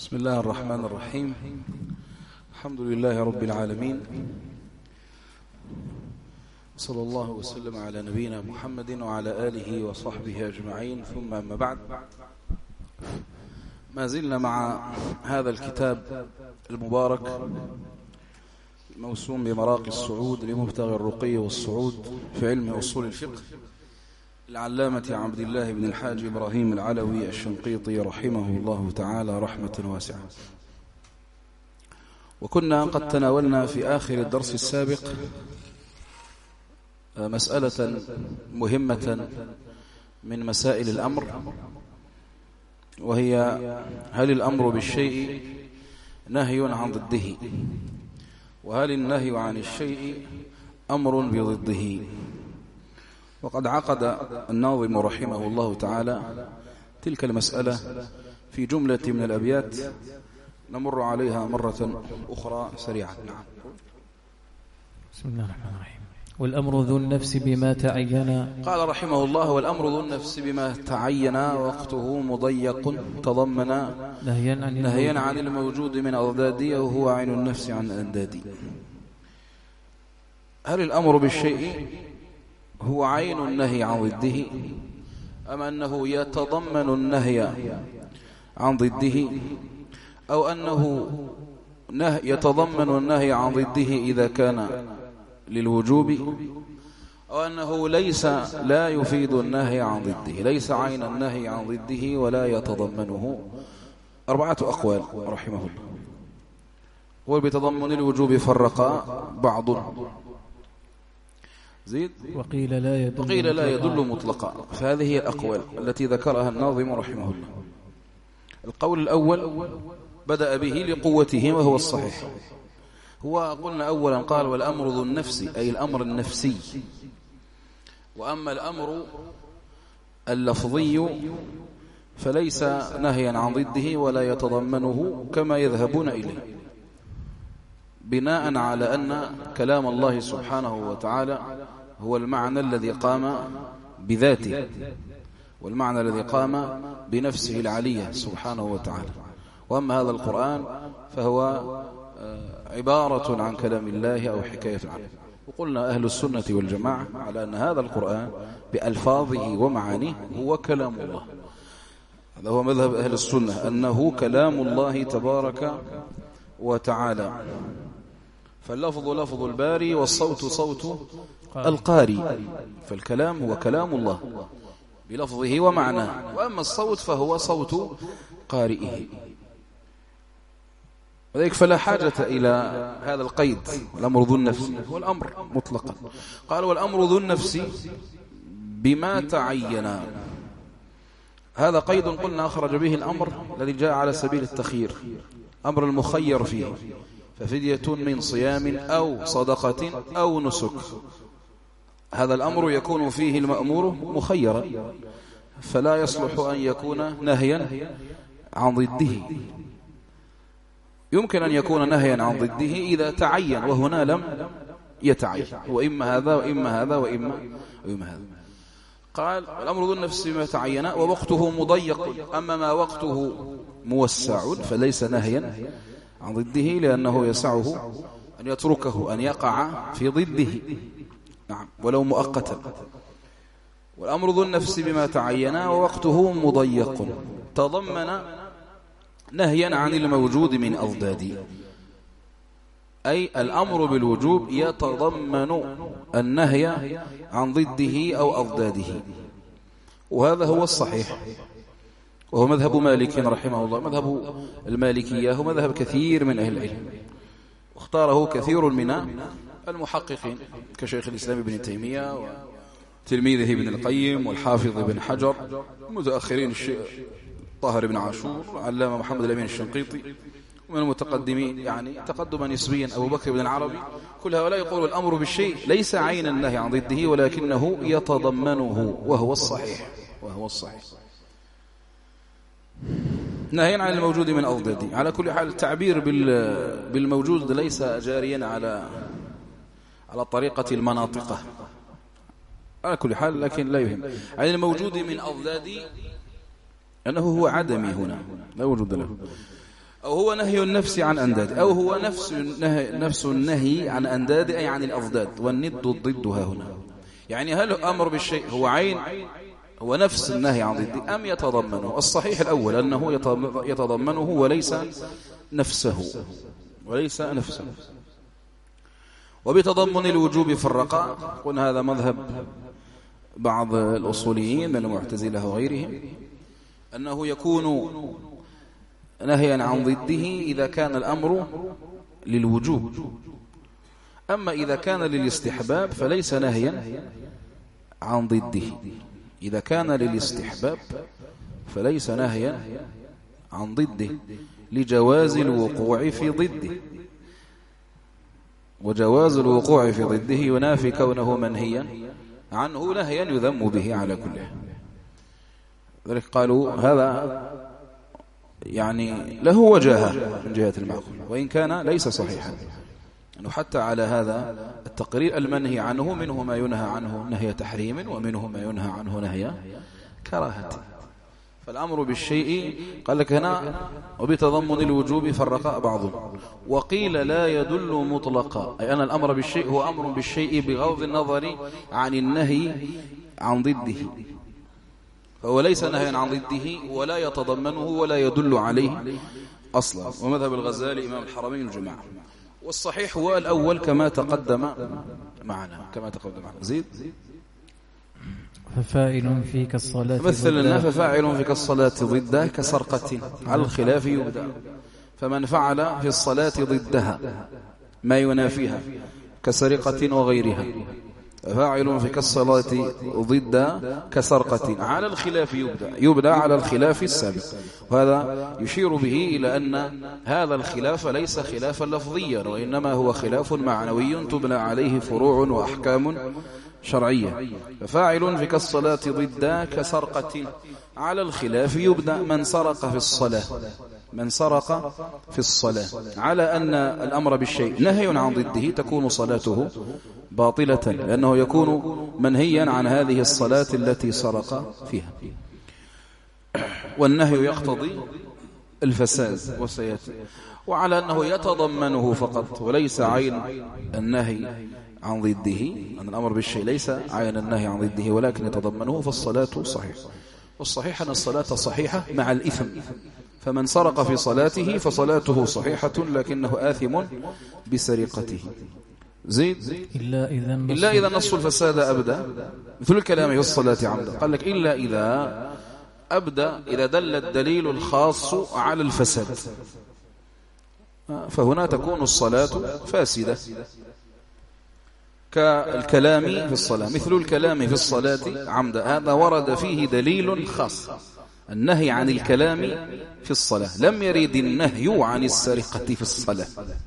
بسم الله الرحمن الرحيم. الحمد لله رب العالمين، صلى الله وسلم على نبينا محمد وعلى آله وصحبه أجمعين، ثم أما بعد. ما زلنا مع هذا الكتاب المبارك الموسوم بمراقي الصعود لمبتغي الرقي والصعود في علم أصول الفقه العلامة عبد الله بن الحاج إبراهيم العلوي الشنقيطي رحمه الله تعالى رحمة واسعة. وكنا قد تناولنا في آخر الدرس السابق مسألة مهمة من مسائل الأمر، وهي هل الأمر بالشيء نهي عن ضده، وهل النهي عن الشيء أمر بضده. وقد عقد الناظم رحمه الله تعالى تلك المسألة في جملة من الأبيات نمر عليها مرة أخرى سريعا. بسم الله الرحمن الرحيم. والأمر ذو النفس بما تعين. قال رحمه الله: والأمر ذو النفس بما تعين وقته مضيق تضمن نهيا عن الموجود من أضدادي، وهو عين النفس عن أندادي. هل الأمر بالشيء هو عين النهي عن ضده، أم أنه يتضمن النهي عن ضده، أو أنه يتضمن النهي عن ضده إذا كان للوجوب، أو أنه لا يفيد النهي عن ضده، ليس عين النهي عن ضده ولا يتضمنه. 4 أقوال رحمه الله. وبتضمن الوجوب فرق بعض زيد وقيل لا يدل مطلقا. فهذه هي الأقوال التي ذكرها الناظم رحمه الله. القول الأول بدأ به لقوته وهو الصحيح. هو قلنا أولا قال: والأمر ذو النفس، أي الأمر النفسي. وأما الأمر اللفظي فليس نهيا عن ضده ولا يتضمنه كما يذهبون إليه، بناء على أن كلام الله سبحانه وتعالى هو المعنى الذي قام بذاته، والمعنى الذي قام بنفسه العلية سبحانه وتعالى. وأما هذا القرآن فهو عبارة عن كلام الله أو حكاية عنه. وقلنا أهل السنة والجماعة على أن هذا القرآن بألفاظه ومعانيه هو كلام الله. هذا هو مذهب أهل السنة، أنه كلام الله تبارك وتعالى. فاللفظ لفظ الباري والصوت صوت القاري، فالكلام هو كلام الله بلفظه ومعناه، وأما الصوت فهو صوت قارئه. وذلك فلا حاجة إلى هذا القيد، الأمر ذو النفس هو الأمر مطلقا. قال: والأمر ذو النفس بما تعين. هذا قيد قلنا أخرج به الأمر الذي جاء على سبيل التخيير، أمر المخير فيه، ففدية من صيام أو صدقة أو نسك. هذا الأمر يكون فيه المأمور مخيرا، فلا يصلح أن يكون نهيا عن ضده. يمكن أن يكون نهيا عن ضده إذا تعين، وهنا لم يتعين، وإما هذا وإما هذا وإما هذا. قال: الأمر ذو النفس ما تعين ووقته مضيق. أما ما وقته موسع فليس نهيا عن ضده، لأنه يسعه أن يتركه، أن يقع في ضده، نعم، ولو مؤقتا. والأمر ذو النفس بما تعين ووقته مضيق تضمن نهيا عن الموجود من أضداد، أي الأمر بالوجوب يتضمن النهي عن ضده أو أضداده. وهذا هو الصحيح، وهو مذهب مالك رحمه الله. مذهب المالكية هو مذهب كثير من أهل العلم، واختاره كثير من المحققين كشيخ الإسلام ابن تيمية وتلميذه ابن القيم والحافظ ابن حجر، متأخرين طاهر بن عاشور، علامة محمد الأمين الشنقيطي، ومن المتقدمين يعني تقدما نسبيا أبو بكر بن العربي. كل هؤلاء يقول: الأمر بالشيء ليس عين النهي عن ضده ولكنه يتضمنه، وهو الصحيح. نهيا عن الموجود من أضداده. على كل حال التعبير بالموجود ليس جاريا على طريقة المناطقة على كل حال، لكن لا يهم. عن الموجود من أضداد أنه هو عدمي هنا لا وجود له. أو هو نهي النفس عن أنداد، أو هو نفس النهي عن أنداد أي عن الأضداد، والند ضدها هنا. يعني هل أمر بالشيء هو عين، هو نفس النهي عن ضده، أم يتضمنه؟ الصحيح الأول أنه يتضمنه وليس نفسه، وليس نفسه. وبتضمن الوجوب في الرقاء، قلنا هذا مذهب بعض الأصوليين من المعتزلة وغيرهم، أنه يكون نهيا عن ضده إذا كان الأمر للوجوب، أما إذا كان للاستحباب فليس نهيا عن ضده. إذا كان للاستحباب فليس نهيا عن ضده لجواز الوقوع في ضده، وجواز الوقوع في ضده ينافي كونه منهيا عنه نهيا يذم به على كله. ذلك قالوا هذا يعني له وجاهة من جهة المعقول، وإن كان ليس صحيحا، أنه حتى على هذا التقرير المنهي عنه منه ما ينهى عنه نهي تحريم، ومنه ما ينهى عنه نهي كراهة. فالأمر بالشيء قال لك هنا وبتضمن الوجوب فرق بعضهم، وقيل لا يدل مطلقا، أي أن الأمر بالشيء هو أمر بالشيء بغض النظر عن النهي عن ضده، فهو ليس نهيا عن ضده ولا يتضمنه ولا يدل عليه أصلا. ومذهب الغزالي إمام الحرمين الجماعة. والصحيح هو الأول كما تقدم معنا. زيد. ففاعل فيك الصلاة مثلنا ففاعل فيك الصلاة ضده كسرقة، على الخلاف يبدأ. فمن فعل في الصلاة ضدها ما ينافيها كسرقة وغيرها، فاعل فيك الصلاة ضد كسرقة، على الخلاف يبدأ على الخلاف السابق. وهذا يشير به إلى أن هذا الخلاف ليس خلافا لفظيا، وإنما هو خلاف معنوي تبنى عليه فروع وأحكام شرعية. ففاعل فيك الصلاة ضد كسرقة، على الخلاف يبدأ من سرق في الصلاة على أن الأمر بالشيء نهي عن ضده تكون صلاته باطلة، لأنه يكون منهيا عن هذه الصلاة التي سرق فيها، والنهي يقتضي الفساد وسيأتي. وعلى أنه يتضمنه فقط وليس عين النهي عن ضده، أن الأمر بالشيء ليس عين النهي عن ضده ولكن يتضمنه، فالصلاة صحيحة. والصحيح أن الصلاة صحيحة مع الإثم، فمن سرق في صلاته فصلاته صحيحة لكنه آثم بسرقته. زيد. إلا إذا نص الفساد أبدا، مثل الكلام في الصلاة عمدا. قال لك إلا إذا أبدا، إذا دل الدليل الخاص على الفساد، فهنا تكون الصلاة فاسدة، كالكلام في الصلاة. مثل الكلام في الصلاة عمدا، هذا ورد فيه دليل خاص، النهي عن الكلام في الصلاة. لم يرد النهي عن السرقة في الصلاة،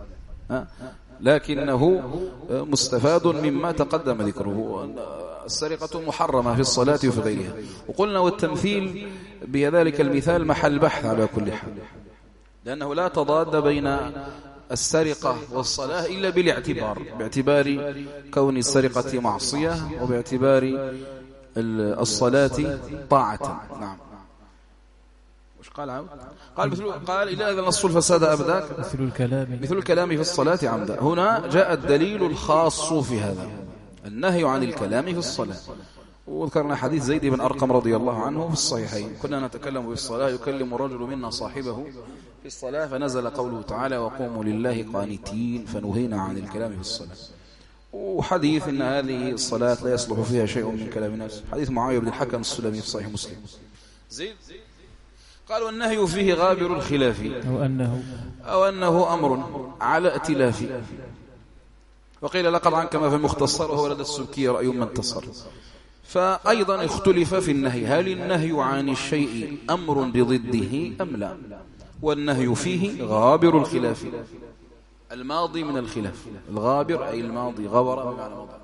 لكنه مستفاد مما تقدم ذكره. السرقة محرمة في الصلاة وفي غيرها. وقلنا والتمثيل بذلك المثال محل بحث على كل حال، لأنه لا تضاد بين السرقة والصلاة إلا باعتبار كون السرقة معصية، وباعتبار الصلاة طاعة. نعم. وش قال عود؟ قال إلا إذا نص الفساد أبداك مثل الكلام في الصلاة عمدا. هنا جاء الدليل الخاص في هذا، النهي عن الكلام في الصلاة. وذكرنا حديث زيد بن أرقم رضي الله عنه في الصحيحين، كنا نتكلم في الصلاة يكلم الرجل منا صاحبه في الصلاة، فنزل قوله تعالى وقوموا لله قانتين، فنهينا عن الكلام في الصلاة. وحديث إن هذه الصلاة لا يصلح فيها شيء من كلام الناس، حديث معاوية بن الحكم السلمي في صحيح مسلم. زيد. قال والنهي فيه غابر الخلاف، أو أنه أمر على ائتلاف. وقيل لقد عنك ما في المختصر، وهو لدى السبكي رأي من انتصر. فأيضا اختلف في النهي، هل النهي عن الشيء أمر بضده أم لا؟ والنهي فيه غابر الخلاف، الماضي من الخلاف، الغابر أي الماضي، غبر بمعنى ماضي.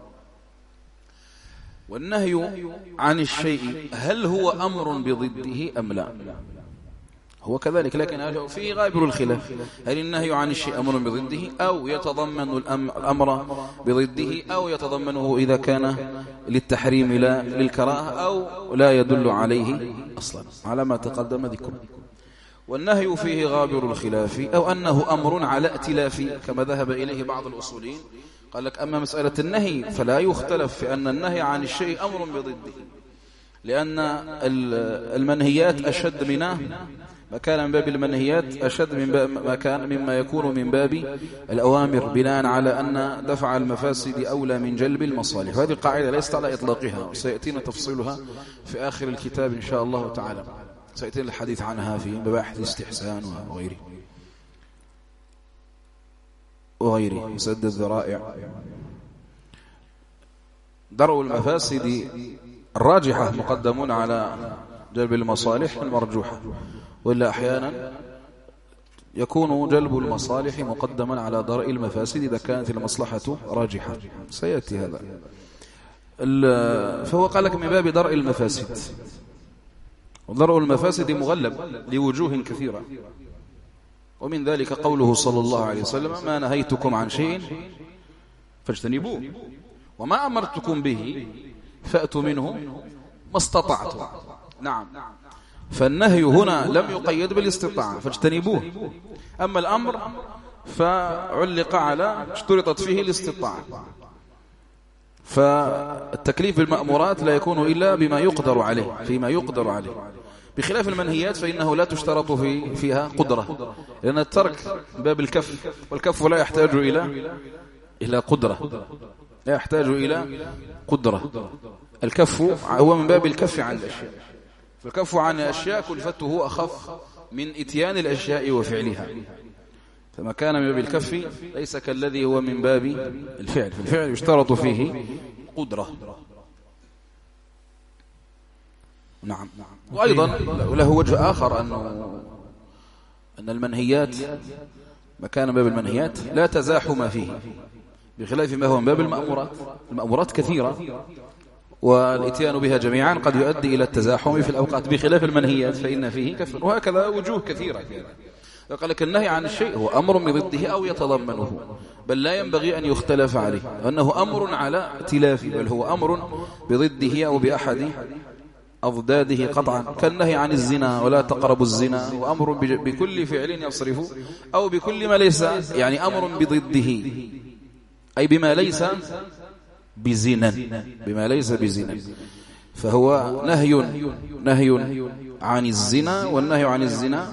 والنهي عن الشيء هل هو أمر بضده أم لا؟ هو كذلك، لكن فيه غابر الخلاف، هل النهي عن الشيء أمر بضده أو يتضمن الأمر بضده، أو يتضمنه إذا كان للتحريم لا للكراهة، أو لا يدل عليه أصلا، على ما تقدم ذكره. والنهي فيه غابر الخلاف، أو أنه أمر على ائتلاف كما ذهب إليه بعض الأصوليين. قال لك أما مسألة النهي فلا يختلف في أن النهي عن الشيء أمر بضده، لأن المنهيات أشد منه ما كان من باب المنهيات أشد من ما كان مما يكون من باب الأوامر، بناء على أن دفع المفاسد أولى من جلب المصالح. وهذه القاعدة ليست على إطلاقها، وسيأتينا تفصيلها في آخر الكتاب إن شاء الله تعالى، سيأتينا الحديث عنها في مباحث الاستحسان وغيره مسد الذرائع. درء المفاسد الراجحة مقدمون على جلب المصالح المرجوحة، وإلا أحيانا يكون جلب المصالح مقدما على درء المفاسد إذا كانت المصلحة راجحة، سيأتي هذا. فهو قال لك من باب درء المفاسد، ودرء المفاسد مغلب لوجوه كثيرة، ومن ذلك قوله صلى الله عليه وسلم: ما نهيتكم عن شيء فاجتنبوه وما أمرتكم به فأتوا منه ما استطعتم. نعم، فالنهي هنا لم يقيد بالاستطاعة فاجتنبوه، أما الأمر فعلق على اشترطت فيه الاستطاعة. فالتكليف بالمأمورات لا يكون إلا بما يقدر عليه، فيما يقدر عليه، بخلاف المنهيات فإنه لا تشترط فيها قدرة، لأن الترك باب الكف، والكف لا يحتاج إلى قدرة، لا يحتاج إلى قدرة. الكف هو من باب الكف عن الأشياء، فالكف عن الأشياء كلفته أخف من إتيان الأشياء وفعلها، فما كان من باب الكف ليس كالذي هو من باب الفعل، فالفعل يشترط فيه قدرة. نعم. وأيضا له وجه آخر، أن المنهيات ما كان من باب المنهيات لا تزاحم فيه، بخلاف ما هو من باب المأمورات. المأمورات كثيرة والاتيان بها جميعا قد يؤدي إلى التزاحم في الأوقات، بخلاف المنهيات فإن فيه كثر، وهكذا وجوه كثيرة. قال لك النهي عن الشيء هو أمر بضده أو يتضمنه، بل لا ينبغي أن يختلف عليه أنه أمر على ائتلاف، بل هو أمر بضده أو بأحد أضداده قطعا، كالنهي عن الزنا ولا تقربوا الزنا، وأمر بكل فعل يصرف، أو بكل ما ليس، يعني أمر بضده أي بما ليس بزنا، بما ليس بزنا، فهو نهي عن الزنا، والنهي عن الزنا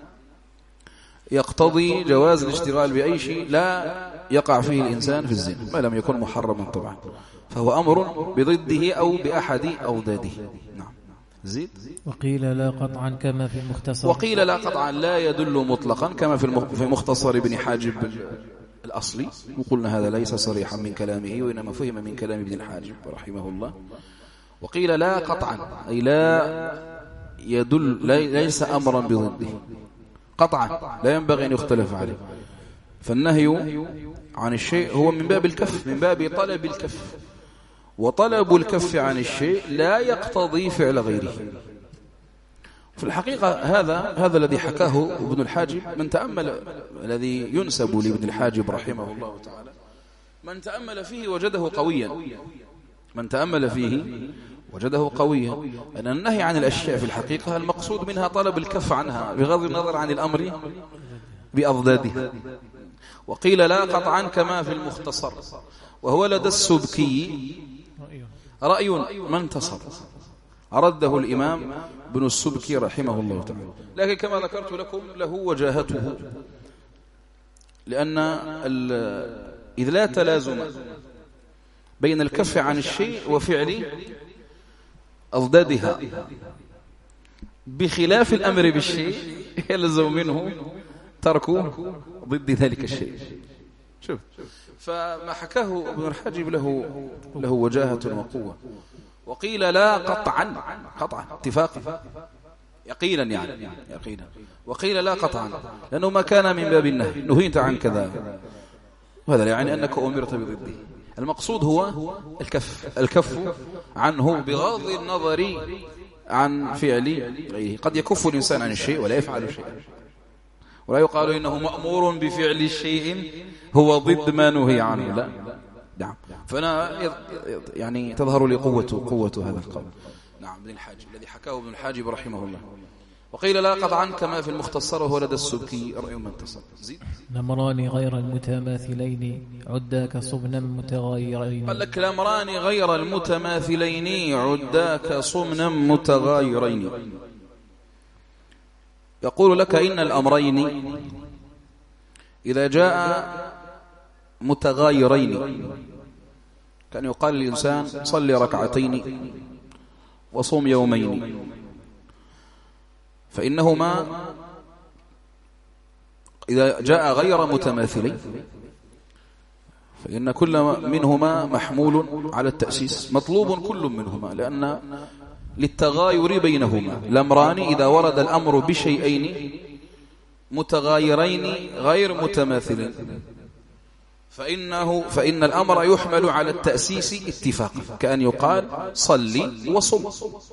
يقتضي جواز الاشتغال بأي شيء لا يقع فيه الإنسان في الزنا ما لم يكن محرما طبعا، فهو أمر بضده أو بأحد أضداده. نعم. زيد. وقيل لا قطعا كما في المختصر، وقيل لا قطعا لا يدل مطلقا كما في مختصر ابن حاجب الأصلي، وقلنا هذا ليس صريحا من كلامه، وإنما فهم من كلام ابن الحاجب رحمه الله. وقيل لا قطعا أي لا يدل، ليس أمرا بضده قطعا، لا ينبغي أن يختلف عليه. فالنهي عن الشيء هو من باب الكف، من باب طلب الكف، وطلب الكف عن الشيء لا يقتضي فعل غيره. في الحقيقة هذا الذي حكاه ابن الحاجب، من تأمل الذي ينسب لابن الحاجب رحمه الله تعالى، من تأمل فيه وجده قويا، من تأمل فيه وجده قويا، أن النهي عن الأشياء في الحقيقة المقصود منها طلب الكف عنها بغض النظر عن الأمر بأضداده. وقيل لا قطعا كما في المختصر، وهو لدى السبكي رأي ما انتصر، رده الإمام ابن السبكي رحمه الله تعالى، لكن كما ذكرت لكم له وجاهته، لأن إذ لا تلازم بين الكف عن الشيء وفعل أضدادها، بخلاف الأمر بالشيء يلزم منه ترك ضد ذلك الشيء. شوف، فما حكاه ابن الحاجب له وجاهة وقوة. وقيل لا قطعا اتفاقا يقينا، يعني يقينا. وقيل لا قطعا لأنه ما كان من باب النهي، نهيت عن كذا، وهذا يعني أنك أمرت بضده. المقصود هو الكف عنه بغض النظر عن فعل غيره. قد يكف الإنسان عن الشيء ولا يفعل شيئا، ولا يقال إنه مأمور بفعل الشيء هو ضد ما نهي عنه، لا. نعم. فأنا يعني تظهر لي قوة هذا القول. نعم. ابن الحاجب الذي حكاه ابن الحاجب رحمه الله. وقيل لا قطعا كما في المختصر وهو لدى السبكي رأي من تصل. زيد. الأمران غير المتماثلين عداك صبنا متغايرين. قال لك الأمران غير المتماثلين عداك صبنا متغايرين. يقول لك إن الأمرين إذا جاء متغايرين كان يقال للإنسان صلي ركعتين وصوم يومين، فإنهما إذا جاء غير متماثلين فإن كل منهما محمول على التأسيس، مطلوب كل منهما، لأن للتغاير بينهما. الأمران إذا ورد الأمر بشيئين متغايرين غير متماثلين فإن الأمر يحمل على التأسيس اتفاقا، كأن يقال صلي وصم،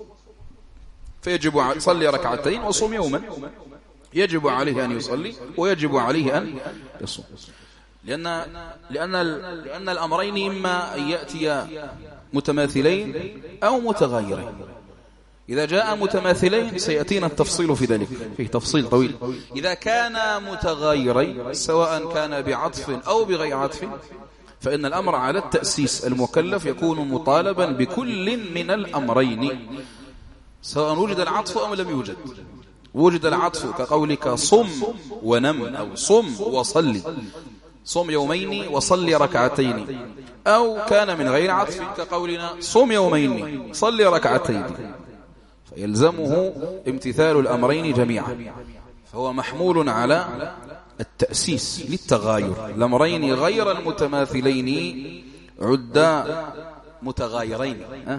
فيجب صلي ركعتين وصم يوما، يجب عليه أن يصلي ويجب عليه أن يصوم، لأن الأمرين إما أن يأتي متماثلين أو متغايرين. إذا جاء متماثلين سيأتينا التفصيل في ذلك، فيه تفصيل طويل. إذا كان متغايرين سواء كان بعطف أو بغير عطف فإن الأمر على التأسيس، المكلف يكون مطالبا بكل من الأمرين سواء وجد العطف أو لم يوجد. وجد العطف كقولك صم ونم، أو صم وصلي، صم يومين وصلي ركعتين، أو كان من غير عطف كقولنا صم يومين صلي ركعتين، فيلزمه امتثال الأمرين جميعا، فهو محمول على التأسيس للتغاير. الأمرين غير المتماثلين عدا متغايرين،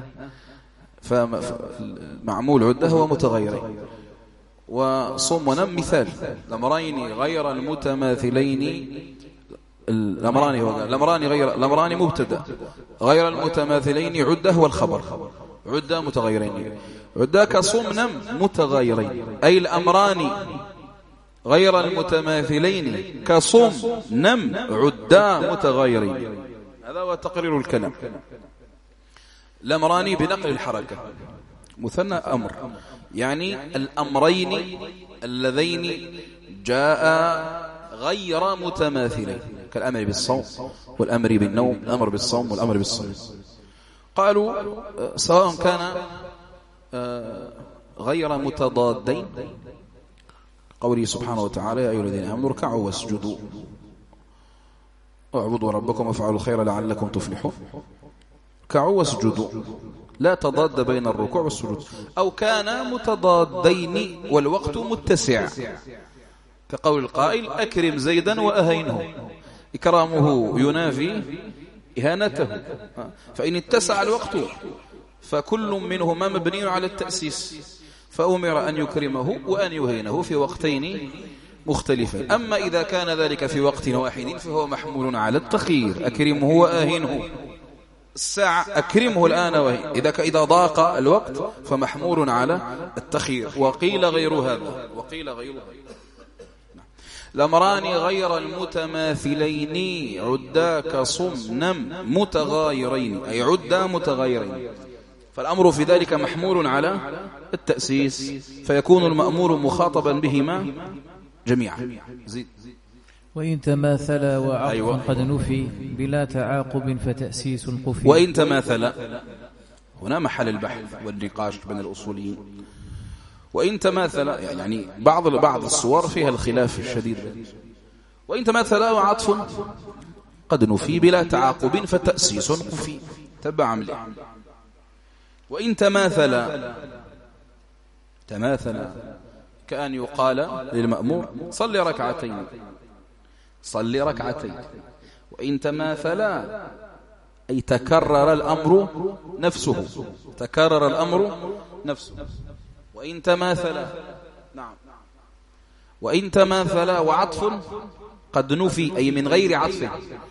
فمعمول عده هو متغيرين. وصم ونم مثال. الأمرين غير المتماثلين، الأمران مبتدا، غير المتماثلين عده والخبر، عده متغيرين، عداك صم نم متغايرين، أي الأمران غير المتماثلين كصم نم عدا متغايرين. هذا هو تقرير الكلام. الأمران بنقل الحركة، مثنى أمر، يعني الأمرين اللذين جاء غير متماثلين، كالأمر بالصوم والأمر بالنوم، الأمر بالصوم والأمر بالصوم. قالوا سواء كان غير متضادين، قوله سبحانه وتعالى يا أيها الذين آمنوا اركعوا واسجدوا واعبدوا ربكم وافعلوا الخير لعلكم تفلحون. اركعوا واسجدوا، لا تضاد بين الركوع والسجود. أو كان متضادين والوقت متسع، كقول القائل أكرم زيدا وأهينه، إكرامه ينافي إهانته، فإن اتسع الوقت فكل منهما مبني على التأسيس، فأمر أن يكرمه وأن يهينه في وقتين مختلفين. أما إذا كان ذلك في وقت واحد فهو محمول على التخيير، أكرمه وأهينه الساعة، أكرمه الآن وهي، إذا ضاق الوقت فمحمول على التخيير. وقيل غير هذا، وقيل غير هذا. الأمران غير المتماثلين عداك صم نم متغايرين، أي عدا متغايرين، فالأمر في ذلك محمول على التأسيس، فيكون المأمور مخاطبا بهما جميعا. زيد. وإن تماثلا وعطف قد نفي بلا تعاقب فتأسيس قفي. وإن تماثلا، هنا محل البحث والنقاش بين الأصوليين. وإن تماثلا يعني بعض الصور فيها الخلاف الشديد. وإن تماثلا وعطف قد نفي بلا تعاقب فتأسيس قفي، تبع عمله. وإن تماثلا كأن يقال للمأمور صلي ركعتين، صلي ركعتين. وإن تماثلا أي تكرر الأمر نفسه، تكرر الأمر نفسه. وإن تماثلا، نعم، وإن تماثلا وعطف قد نفي أي من غير عطف،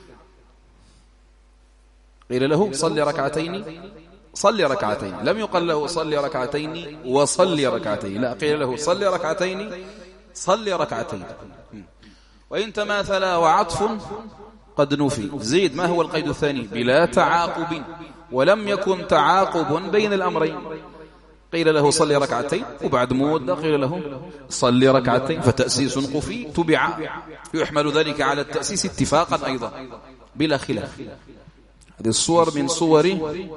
قيل له صلي ركعتين، صلي ركعتين، لم يقل له صلي ركعتين وصلي ركعتين، لا، قيل له صلي ركعتين صلي ركعتين. وإن تماثلا وعطف قد نفي. زيد، ما هو القيد الثاني؟ بلا تعاقب، ولم يكن تعاقب بين الأمرين. قيل له صلي ركعتين، وبعد مدة قيل له صلي ركعتين، فتأسيس قفي تبع، يحمل ذلك على التأسيس اتفاقا أيضا بلا خلاف. هذه الصور من صور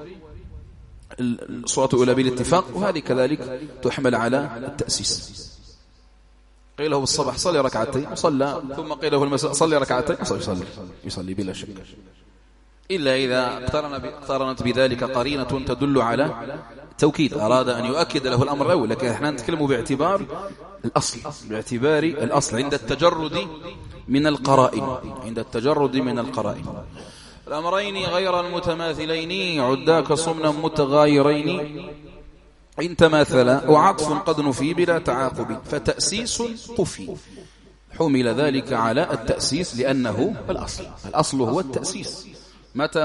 الصورة الأولى بالاتفاق، وهذه كذلك تحمل على التأسيس. قيل له بالصباح صلي ركعتين صلى، ثم قيل له المساء صلي ركعتين يصلي بلا شك، إلا إذا اقترنت بذلك قرينة تدل على التوكيد، أراد أن يؤكد له الأمر الأول. لكن احنا نتكلم باعتبار الأصل، باعتبار الأصل عند التجرد من القرائن. الأمرين غير المتماثلين عداك صمنا متغايرين، إن تماثلا وعطف قد نفي بلا تعاقب، فتأسيس قفي. حمل ذلك على التأسيس لأنه الأصل هو التأسيس. متى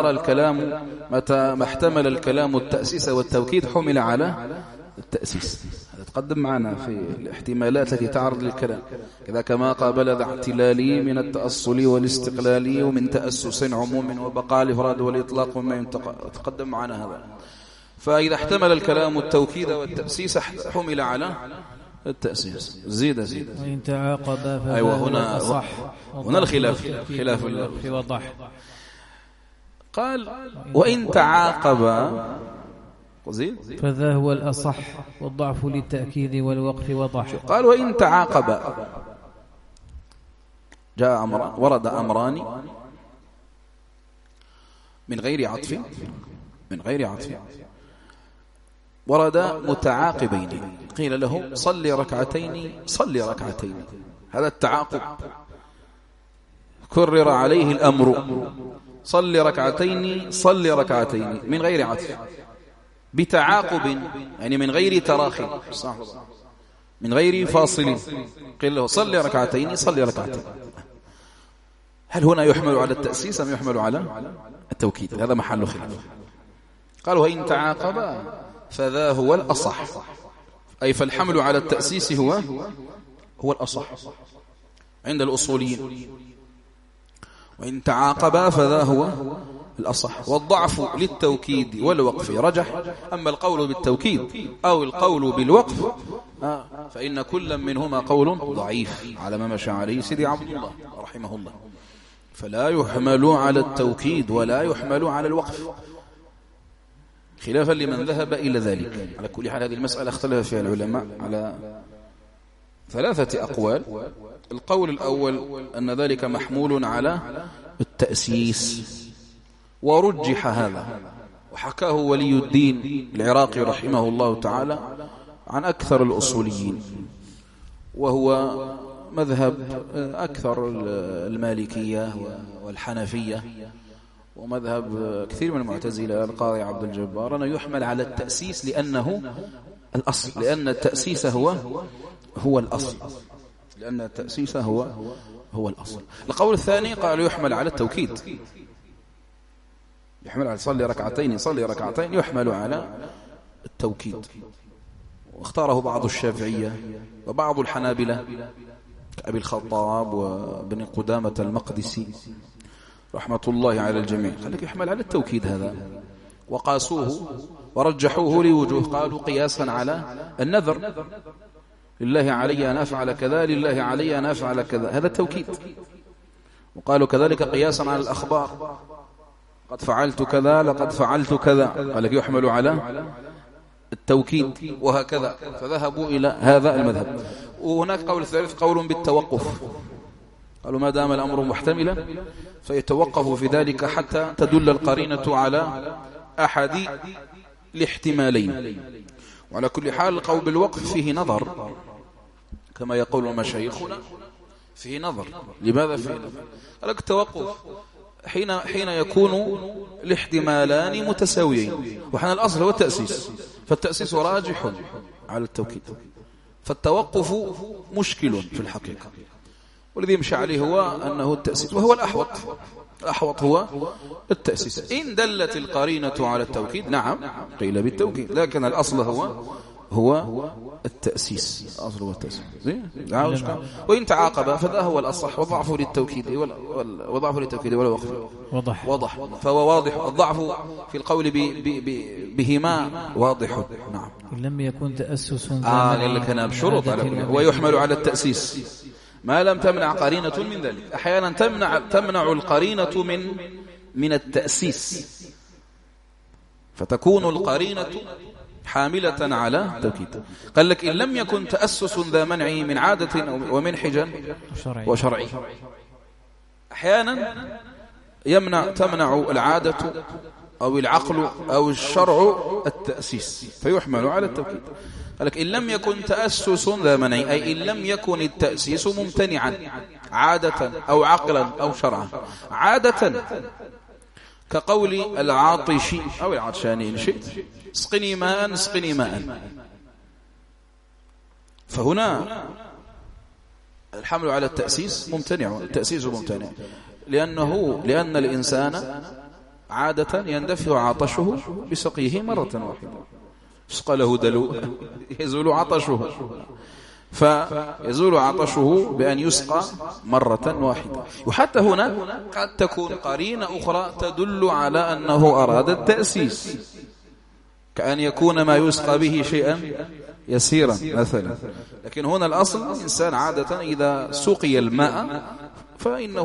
ما احتمل الكلام التأسيس والتوكيد حمل على التأسيس. هذا تقدم معنا في الاحتمالات التي تعرض للكلام، كذا كما قابل ذا اعتلالي من التأصل والاستقلالي، ومن تأسس عموم وبقاء الإفراد والإطلاق وما يتقدم معنا هذا. فإذا احتمل الكلام التوكيد والتأسيس حمل على التأسيس. زيد وإن تعاقب أيوة، هنا الخلاف في وضح. قال وإن تعاقب فذا هو الأصح، والضعف للتأكيد والوقف وضح. قال وإن تعاقب، ورد أمران من غير عطف، ورد متعاقبين، قيل له صلي ركعتين، هذا التعاقب كرر عليه الأمر، صلي ركعتين من غير عطف، بتعاقب يعني من غير تراخي، من غير فاصل، قيل له صلي ركعتين. هل هنا يحمل على التأسيس أم يحمل على التوكيد؟ هذا محل خلاف. قال وإن تعاقب فذا هو الأصح، أي فالحمل على التأسيس هو الأصح عند الأصوليين. وإن تعاقب فذا هو الأصح، والضعف للتوكيد والوقف رجح. أما القول بالتوكيد أو القول بالوقف فإن كل منهما قول ضعيف على ما مشى عليه سيدي عبد الله رحمه الله، فلا يحمل على التوكيد ولا يحمل على الوقف، خلافا لمن ذهب إلى ذلك. على كل حال هذه المسألة اختلف فيها العلماء على 3 أقوال. القول الأول أن ذلك محمول على التأسيس، ورجح هذا، وحكاه ولي الدين العراقي رحمه الله تعالى عن أكثر الأصوليين، وهو مذهب أكثر المالكية والحنفية، ومذهب كثير من المعتزلة القاضي عبد الجبار، أنه يحمل على التأسيس لأنه الأصل، لأن التأسيس هو الأصل، لأن التأسيس هو الأصل. القول الثاني قال يحمل على التوكيد، يحمل على صلي ركعتين يحمل على التوكيد، واختاره بعض الشافعية وبعض الحنابلة كأبي الخطاب وابن قدامة المقدسي رحمة الله على الجميع، قال لك يحمل على التوكيد هذا، وقاسوه ورجحوه لوجوه، قالوا قياسا على النذر، لله علي أن أفعل كذا، لله علي أن أفعل كذا، هذا التوكيد. وقالوا كذلك قياسا على الأخبار، قد فعلت كذا لقد فعلت كذا، قال لك يحمل على التوكيد، وهكذا. فذهبوا إلى هذا المذهب. وهناك قول ثالث، قول بالتوقف، قالوا ما دام الأمر محتملا فيتوقف في ذلك حتى تدل القرينة على أحد الاحتمالين. وعلى كل حال القول بالوقف فيه نظر، كما يقول مشايخنا فيه نظر. لماذا فيه نظر؟ قال لك التوقف حين يكون الاحتمالان متساويين، وحين الأصل هو التأسيس، فالتأسيس راجح على التوكيد، فالتوقف مشكل في الحقيقة. والذي يمشي عليه هو أنه التأسيس، وهو الأحوط هو التأسيس. إن دلت القرينة على التوكيد نعم قيل بالتوكيد، لكن الأصل هو التأسيس، أصل هو التأسيس. وإن تعاقب فذا هو الأصح، وضعفه للتوكيد ولا وضح، فهو واضح. الضعف في القول بهما واضح. نعم. إن لم يكن تأسس لك أنا بشروط ويحمل على التأسيس ما لم تمنع قرينة من ذلك. أحيانا تمنع القرينة من التأسيس، فتكون القرينة حاملة على التوكيد. قال لك إن لم يكن تأسس ذا منع من عادة ومن حجة وشرعي. أحيانا تمنع العادة أو العقل أو الشرع التأسيس فيحمل على التوكيد. قال لك إن لم يكن تأسس ذا منع، أي إن لم يكن التأسيس ممتنعا عادة أو عقلا أو شرعا. عادة كقول العاطش أو العطشان إن شئت اسقني ماء، فهنا الحمل على التأسيس ممتنع، التأسيس ممتنع لأن الإنسان عادة يندفع عطشه بسقيه مرة واحدة. اسق له دلو يزول عطشه، فيزول عطشه بأن يسقى مرة واحدة. وحتى هنا قد تكون قرينة أخرى تدل على أنه أراد التأسيس، كأن يكون ما يسقى به شيئا يسيرا مثلا. لكن هنا الأصل الإنسان عادة إذا سقي الماء فإنه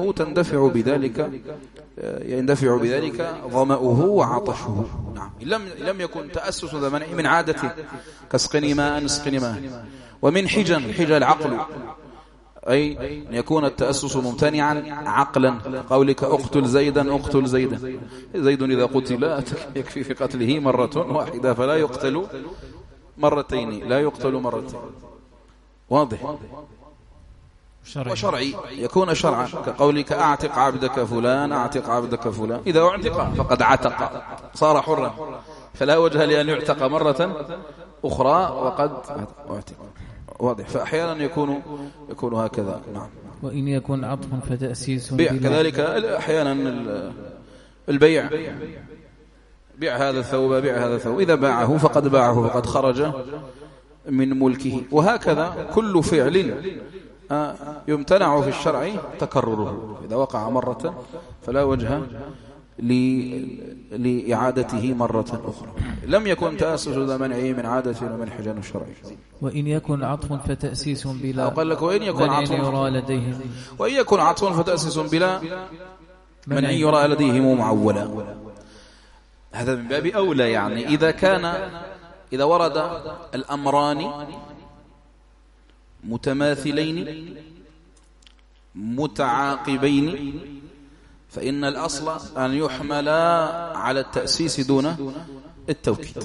يندفع بذلك ظمأه وعطشه. نعم. لم يكن تأسس ذا منع من عادته كاسقني ماء. ومن حجة العقل، أي أن يكون التأسس ممتنعا عقلا، قولك اقتل زيدا. زيد إذا قتل يكفي في قتله مرة واحدة، فلا يقتل مرتين، واضح. وشرعي يكون شرعا كقولك اعتق عبدك فلان. إذا اعتق فقد عتق، صار حرا، فلا وجه لأن يعتق مرة أخرى وقد اعتق. واضح. فأحيانا يكون هكذا. نعم. وإن يكن عطف فتأسيس كذلك أحيانا البيع، بيع هذا الثوب إذا باعه فقد خرج من ملكه. وهكذا كل فعل يمتنع في الشرع تكرره، إذا وقع مرة فلا وجه لإعادته مرة أخرى. لم يكن تأسس ذا منع من عادة ومن حجان الشرع. وإن يكن عطف فتأسيس بلا، قال لك وإن يكن عطف فتأسيس بلا منع يرى لديهم معولا. هذا من باب أولى، يعني إذا ورد الأمران متماثلين متعاقبين فإن الأصل أن يحمل على التأسيس دون التوكيد،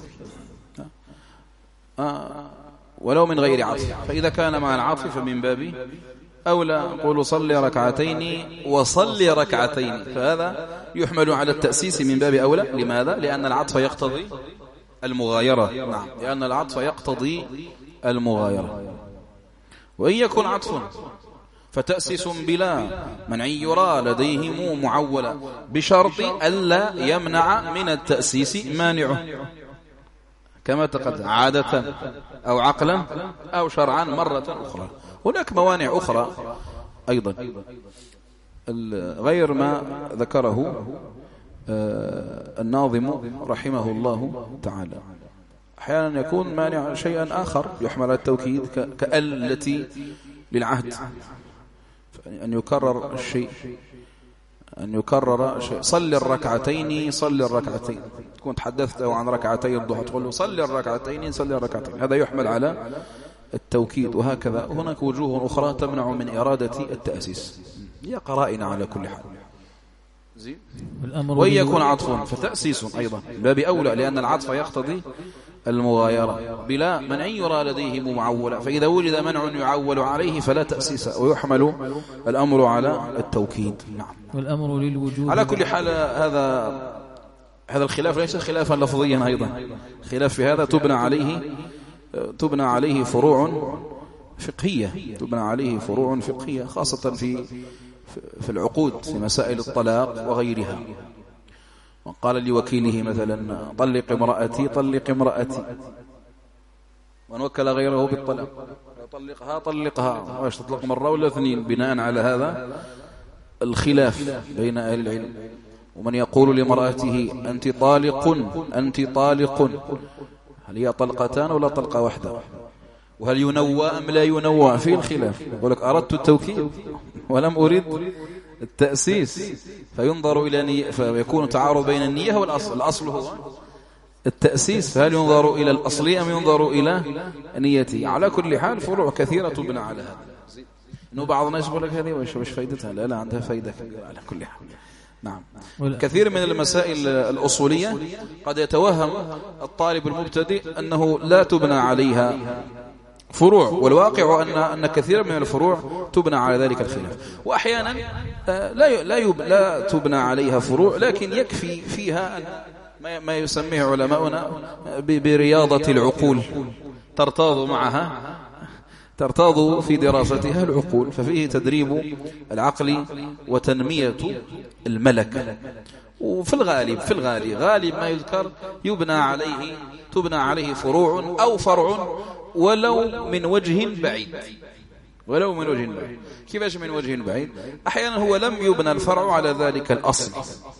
ولو من غير عطف. فإذا كان مع العطف فمن باب أولى قولوا صلي ركعتين وصلي ركعتين، فهذا يحمل على التأسيس من باب أولى. لماذا؟ لأن العطف يقتضي المغايرة. نعم، لأن العطف يقتضي المغايرة. وإن يكن عطف فتأسيس بلا منع يرى لديهم معولا، بشرط ألا يمنع من التأسيس مانعه، كما تقدم عادة أو عقلا أو شرعا مرة أخرى. هناك موانع أخرى أيضا غير ما ذكره الناظم رحمه الله تعالى. أحيانا يكون مانع شيئا آخر يحمل على التوكيد كأل التي للعهد، أن يكرر الشيء، صلي الركعتين. تكون تحدثت عن ركعتي الضحى تقول له صلي الركعتين، هذا يحمل على التوكيد. وهكذا هناك وجوه أخرى تمنع من إرادة التأسيس، هي قرائن على كل حال. وإن يكون عطف فتأسيس أيضا باب أولى، لأن العطف يقتضي المغايرة بلا منع يرى لديهم معولا. فإذا وجد منع يعول عليه فلا تأسيس، ويحمل الأمر على التوكيد. نعم. والأمر للوجوب. على كل حال هذا الخلاف ليس خلافا لفظيا، أيضا خلاف في هذا تبنى عليه فروع فقهية، خاصة في العقود، في مسائل الطلاق وغيرها. وقال لوكيله مثلا طلق امرأتي، من وكل غيره بالطلاق طلقها واش تطلق مرة ولا اثنين بناء على هذا الخلاف بين أهل العلم. ومن يقول لمرأته أنت طالق هل هي طلقتان ولا طلقة واحدة؟ وهل ينوى أم لا ينوى؟ في الخلاف. يقول لك أردت التوكيد ولم أريد التأسيس، فينظر إلى فيكون تعارض بين النية والأصل. الأصل هو التأسيس، فهل ينظر إلى الأصل أم ينظر إلى نيته؟ على كل حال فروع كثيرة تبنى على هذا. إنه بعض الناس يقول لك هذه وش فائدتها؟ لا عندها فائدة كبيرة على كل حال. نعم. كثير من المسائل الأصولية قد يتوهم الطالب المبتدئ أنه لا تبنى عليها فروع، والواقع أن كثير من الفروع تبنى على ذلك الخلاف. وأحيانا لا تبنى عليها فروع، لكن يكفي فيها ما يسميه علماؤنا برياضة العقول، ترتاض في دراستها العقول، ففيه تدريب العقل وتنمية الملكة. وفي الغالب ما يذكر تبنى عليه فروع أو فرع ولو من وجه بعيد. كيفاش من وجه بعيد؟ أحيانا هو لم يبنى الفرع على ذلك الأصل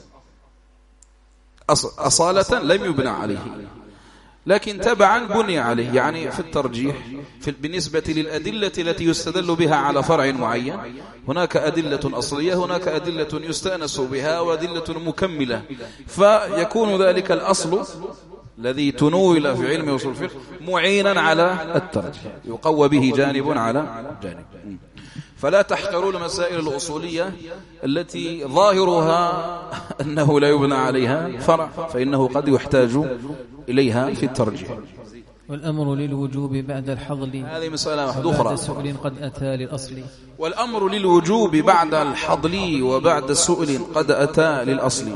أصالة، لم يبنى عليه، لكن تبعا بني عليه. يعني في الترجيح بالنسبة للأدلة التي يستدل بها على فرع معين، هناك أدلة أصلية، هناك أدلة يستأنس بها وأدلة مكملة، فيكون ذلك الأصل الذي تنول في علم أصول الفقه معينا على الترجيح، يقوى به جانب على جانب. فلا تحقروا المسائل الأصولية التي ظاهرها أنه لا يبنى عليها فرع، فإنه قد يحتاج إليها في الترجيح. والأمر للوجوب بعد الحضل، هذه مسألة أخرى. بعد سؤل قد أتى للأصل. والأمر للوجوب بعد الحضل وبعد سؤل قد أتى للأصل.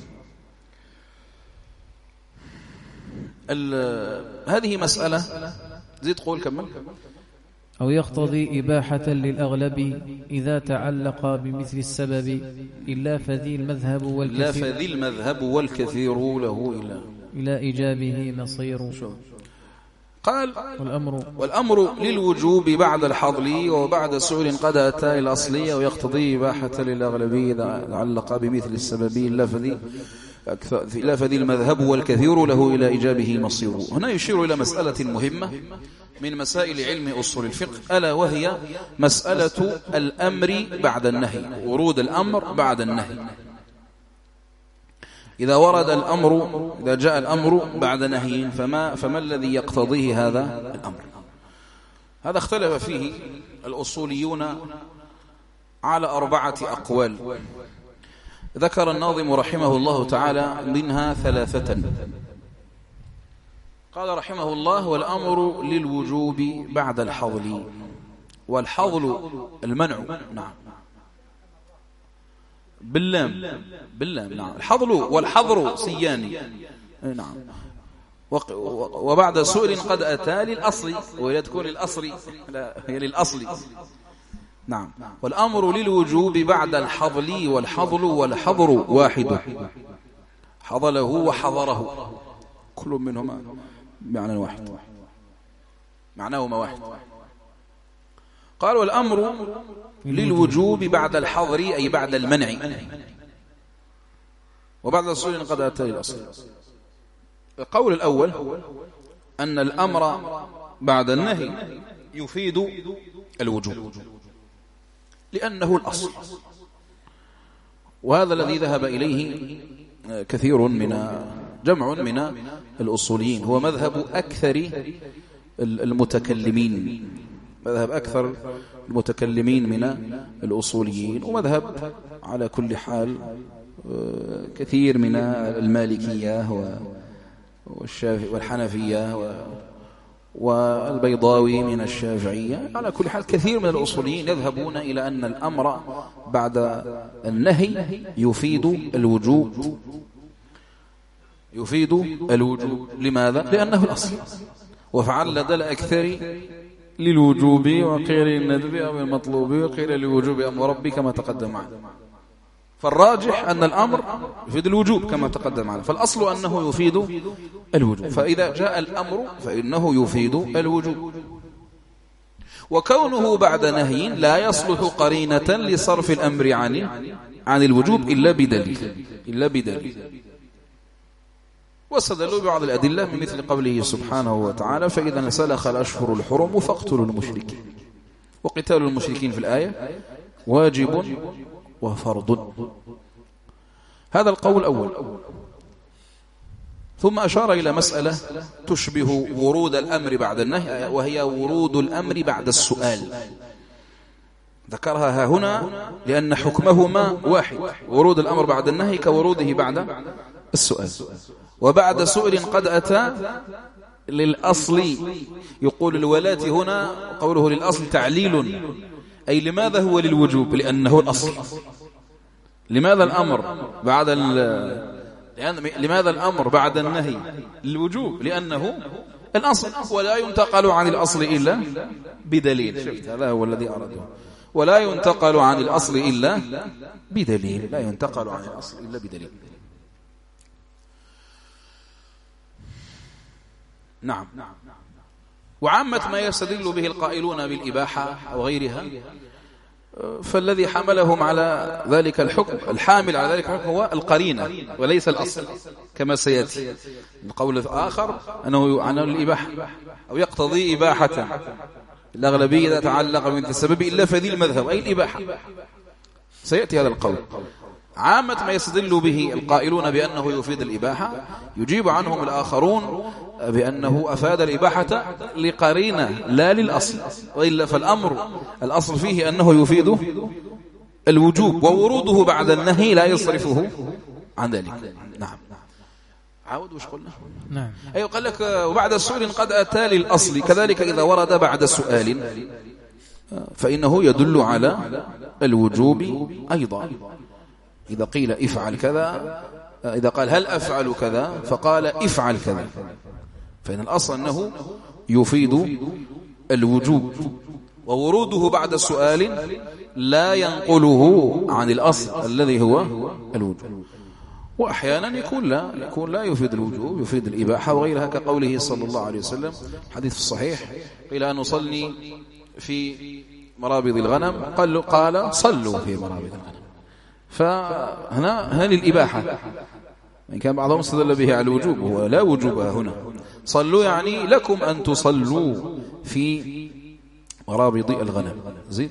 هذه مسألة زيد قول كمل. أو يقتضي إباحة للأغلب إذا تعلق بمثل السبب، إلا فذي المذهب والكثير له إلى إيجابه مصير. قال والأمر للوجوب بعد الحضل وبعد سؤل قد أتى الأصلية، ويقتضي إباحة للأغلب إذا تعلق بمثل السبب، إلا فذي المذهب والكثير له إلى إيجابه مصير. هنا يشير إلى مسألة مهمة من مسائل علم أصول الفقه، ألا وهي مسألة الأمر بعد النهي، ورود الأمر بعد النهي. إذا جاء الأمر بعد نهي فما الذي يقتضيه هذا الأمر؟ هذا اختلف فيه الأصوليون على 4 أقوال، ذكر الناظم رحمه الله تعالى منها 3. قال رحمه الله: والأمر للوجوب بعد الحضل. والحضل المنع، نعم، باللام نعم. الحضل والحضر سياني، نعم. وبعد سؤل قد أتى للأصل، ولا تكون للأصل، لا هي للأصل، نعم. والأمر للوجوب بعد الحضل، والحضر واحد، حضله وحضره كل منهما معنى واحد، معناهما واحد. قال: والأمر للوجوب بعد الحظر، أي بعد المنع، وبعد السؤال قد أتى الأصل. القول الأول أن الأمر بعد النهي يفيد الوجوب لأنه الأصل، وهذا الذي ذهب إليه جمع من الأصوليين، هو مذهب أكثر المتكلمين، من الأصوليين، ومذهب على كل حال كثير من المالكية والحنفية والبيضاوي من الشافعية. على كل حال كثير من الأصوليين يذهبون إلى أن الأمر بعد النهي يفيد الوجوب. لماذا؟ لأنه الأصل. وفعل لدى الأكثر للوجوب، وقيل للندب أو المطلوب، وقيل للوجوب أمر ربي كما تقدم معنا. فالراجح أن الأمر يفيد الوجوب كما تقدم معنا، فالأصل أنه يفيد الوجوب، فإذا جاء الأمر فإنه يفيد الوجوب. وكونه بعد نهي لا يصلح قرينة لصرف الأمر عن الوجوب إلا بدليل. واستدلوا ببعض الأدلة من مثل قوله سبحانه وتعالى: فإذا انسلخ الأشهر الحرم فاقتلوا المشركين. وقتال المشركين في الآية واجب وفرض. هذا القول الأول. ثم أشار إلى مسألة تشبه ورود الأمر بعد النهي، وهي ورود الأمر بعد السؤال. ذكرها هنا لأن حكمهما واحد، ورود الأمر بعد النهي كوروده بعد السؤال. وبعد سؤال قد أتى للأصل، يقول الولاة هنا قوله للأصل تعليل، أي لماذا هو للوجوب؟ لأنه الأصل. لماذا الأمر بعد النهي للوجوب؟ لأنه الأصل، ولا ينتقل عن الأصل إلا بدليل. شفت، هذا هو الذي أرده، ولا ينتقل عن الأصل إلا بدليل، لا ينتقل عن الأصل إلا بدليل. نعم. وعامة ما يستدل به القائلون بالإباحة أو غيرها، فالذي حملهم على ذلك الحكم، الحامل على ذلك الحكم هو القرينة وليس الأصل، كما سيأتي. القول الآخر أنه الإباحة أو يقتضي إباحة، الأغلبية إذا تعلق من السبب إلا فذي المذهب، أي الإباحة. سيأتي هذا القول. عامة ما يستدل به القائلون بأنه يفيد الإباحة يجيب عنهم الآخرون بأنه أفاد الإباحة لقرينة لا للأصل، وإلا فالأمر الأصل فيه أنه يفيد الوجوب، ووروده بعد النهي لا يصرفه عن ذلك. نعم. عاود وش قلنا؟ نعم. أيوة، قال لك وبعد السؤال قد أتى للأصل، كذلك إذا ورد بعد سؤال فإنه يدل على الوجوب أيضا. إذا قيل افعل كذا، إذا قال هل أفعل كذا فقال افعل كذا، فإن الأصل أنه يفيد الوجوب، ووروده بعد السؤال لا ينقله عن الأصل الذي هو الوجوب. وأحيانا يكون لا يفيد الوجوب، يفيد الإباحة وغيرها، كقوله صلى الله عليه وسلم حديث الصحيح: قيل أن نصلي في مرابض الغنم، قال صلوا في مرابض الغنم. فهنا للإباحة، إن كان بعضهم استدل به على الوجوب، هو لا وجوب هنا. صلوا يعني لكم أن تصلوا في مرابض الغنم. زين.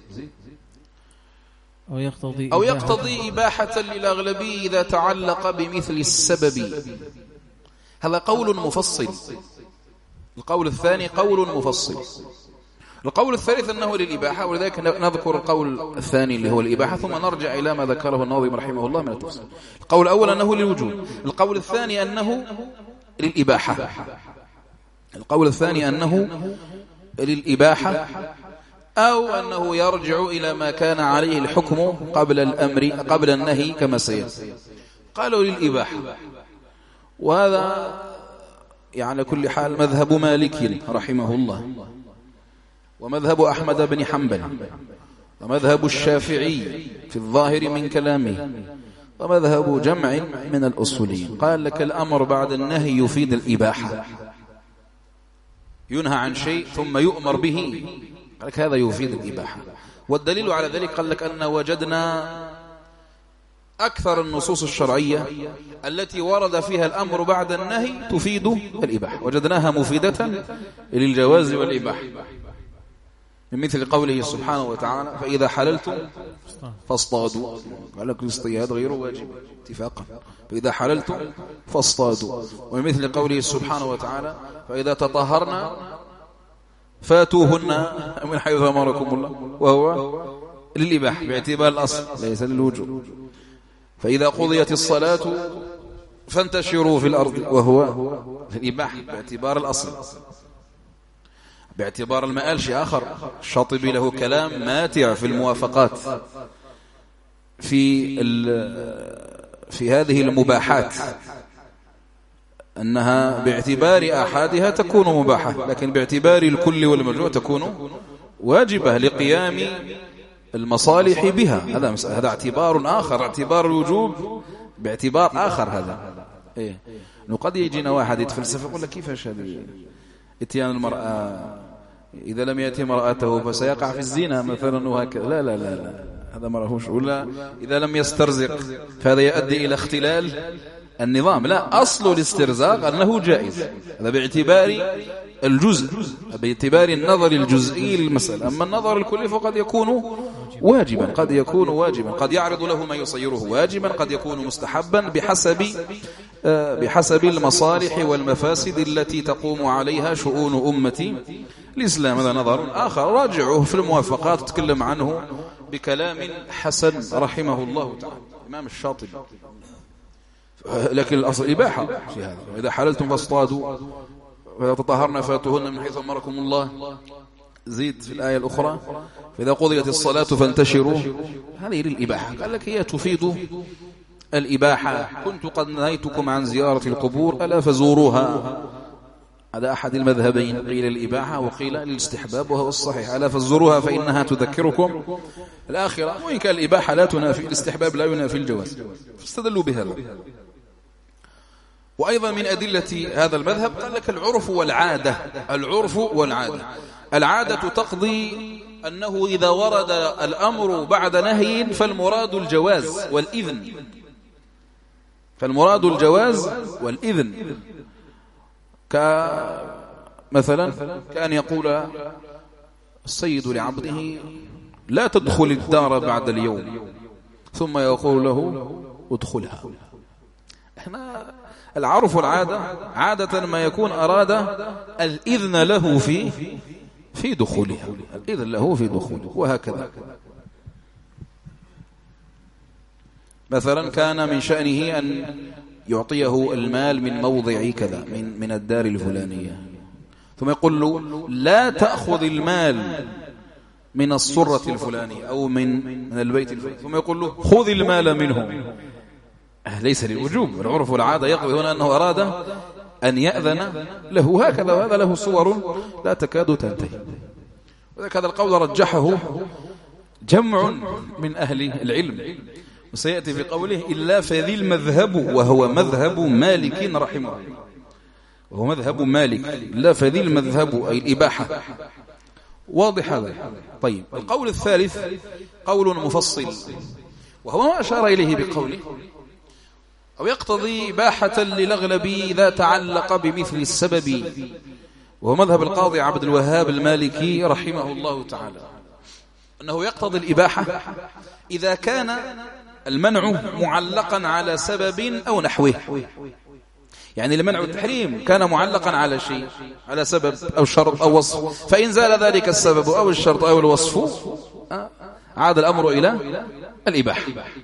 أو يقتضي إباحة للأغلبي إذا تعلق بمثل السبب. هذا قول مفصل. القول الثاني قول مفصل. القول الثالث أنه للإباحة، ولذلك نذكر القول الثاني اللي هو الإباحة، ثم نرجع إلى ما ذكره الناظم رحمه الله من التفصيل. القول الأول أنه للوجوب، القول الثاني أنه للإباحة. القول الثاني أنه للإباحة، أو أنه يرجع إلى ما كان عليه الحكم قبل النهي كما سيأتي. قالوا للإباحة، وهذا يعني كل حال مذهب مالك رحمه الله، ومذهب أحمد بن حنبل، ومذهب الشافعي في الظاهر من كلامه، ومذهب جمع من الأصوليين. قال لك الأمر بعد النهي يفيد الإباحة، ينهى عن شيء ثم يؤمر به، قال لك هذا يفيد الإباحة. والدليل على ذلك قال لك أن وجدنا أكثر النصوص الشرعية التي ورد فيها الأمر بعد النهي تفيد الإباحة، وجدناها مفيدة للجواز والإباحة، من مثل قوله سبحانه وتعالى: فإذا حللتم فاصطادوا. قال لك الاصطياد غير واجب اتفاقا، فإذا حللتم فاصطادوا. ومن مثل قوله سبحانه وتعالى: فإذا تطهرنا فاتوهن من حيث أمركم الله، وهو للإباحة باعتبار الأصل ليس للوجوب. فإذا قضيت الصلاة فانتشروا في الأرض، وهو للإباحة باعتبار الأصل. باعتبار المآل شيء آخر. الشاطبي له كلام ماتع في الموافقات في هذه المباحات، أنها باعتبار أحدها تكون مباحة، لكن باعتبار الكل والمجموع تكون واجبة لقيام المصالح بها. هذا اعتبار آخر، اعتبار الوجوب باعتبار آخر. هذا إيه؟ إنه قد يجينا واحد يتفلسف يقول لك كيفاش هذه اتيان المرأة إذا لم يأتي مرأته فسيقع في الزنا مثلا وهكذا. لا لا لا لا، هذا ما راهوش. ولا إذا لم يسترزق فهذا يؤدي إلى اختلال النظام. لا، أصل الاسترزاق أنه جائز، هذا باعتبار الجزء، باعتبار النظر الجزئي للمسألة. أما النظر الكلي فقد يكون واجبا، قد يكون واجبا، قد يعرض له ما يصيره واجبا، قد يكون مستحبا بحسب المصالح والمفاسد التي تقوم عليها شؤون أمة الإسلام. هذا نظر آخر راجعه في الموافقات، تكلم عنه بكلام حسن رحمه الله تعالى الإمام الشاطبي. لكن الأصل إباحة في هذا. إذا حللتم فاصطادوا وإذا تطهرنا فاتوهن من حيث أمركم الله. زيد في الآية الأخرى فإذا قضيت الصلاة فانتشروا. هذه للإباحة. قال لك هي تفيد الإباحة. كنت قد نهيتكم عن زيارة القبور ألا فزوروها. هذا أحد المذهبين، قيل الإباحة وقيل للاستحباب وهو الصحيح. ألا فزوروها فإنها تذكركم الآخرة. وإن كان الإباحة لا تنافي الاستحباب، لا ينافي الجواز، فاستدلوا بهذا. وأيضا من أدلة هذا المذهب قال لك العرف والعادة. العرف والعادة، العادة تقضي أنه إذا ورد الأمر بعد نهي فالمراد الجواز والإذن. فالمراد الجواز والإذن. مثلا كأن يقول السيد لعبده لا تدخل الدار بعد اليوم، ثم يقول له ادخلها. احنا العرف والعادة عادة ما يكون أراد الإذن له في دخولها، الإذن له في دخوله، وهكذا. مثلا كان من شأنه أن يعطيه المال من موضع كذا، من الدار الفلانية، ثم يقول له لا تأخذ المال من الصرة الفلانية أو من البيت الفلاني، ثم يقول له خذ المال منه. ليس للوجوب. العرف والعادة يقضي هنا أنه أراد أن يأذن له، هكذا. وهذا له صور لا تكاد تنتهي. وذلك هذا القول رجحه جمع من أهل العلم، وسيأتي في قوله إلا فذي المذهب، وهو مذهب مالك رحمه الله، وهو مذهب مالك. إلا فذي المذهب أي الإباحة. واضح هذا؟ طيب، القول الثالث قول مفصل، وهو ما أشار إليه بقوله أو يقتضي إباحة للأغلب إذا تعلق بمثل السبب، وهو مذهب القاضي عبد الوهاب المالكي رحمه الله تعالى، أنه يقتضي الإباحة إذا كان المنع معلقا على سبب أو نحوه. يعني المنع التحريم كان معلقا على شيء، على سبب أو شرط أو وصف، فإن زال ذلك السبب أو الشرط أو الوصف عاد الأمر إلى الإباحة.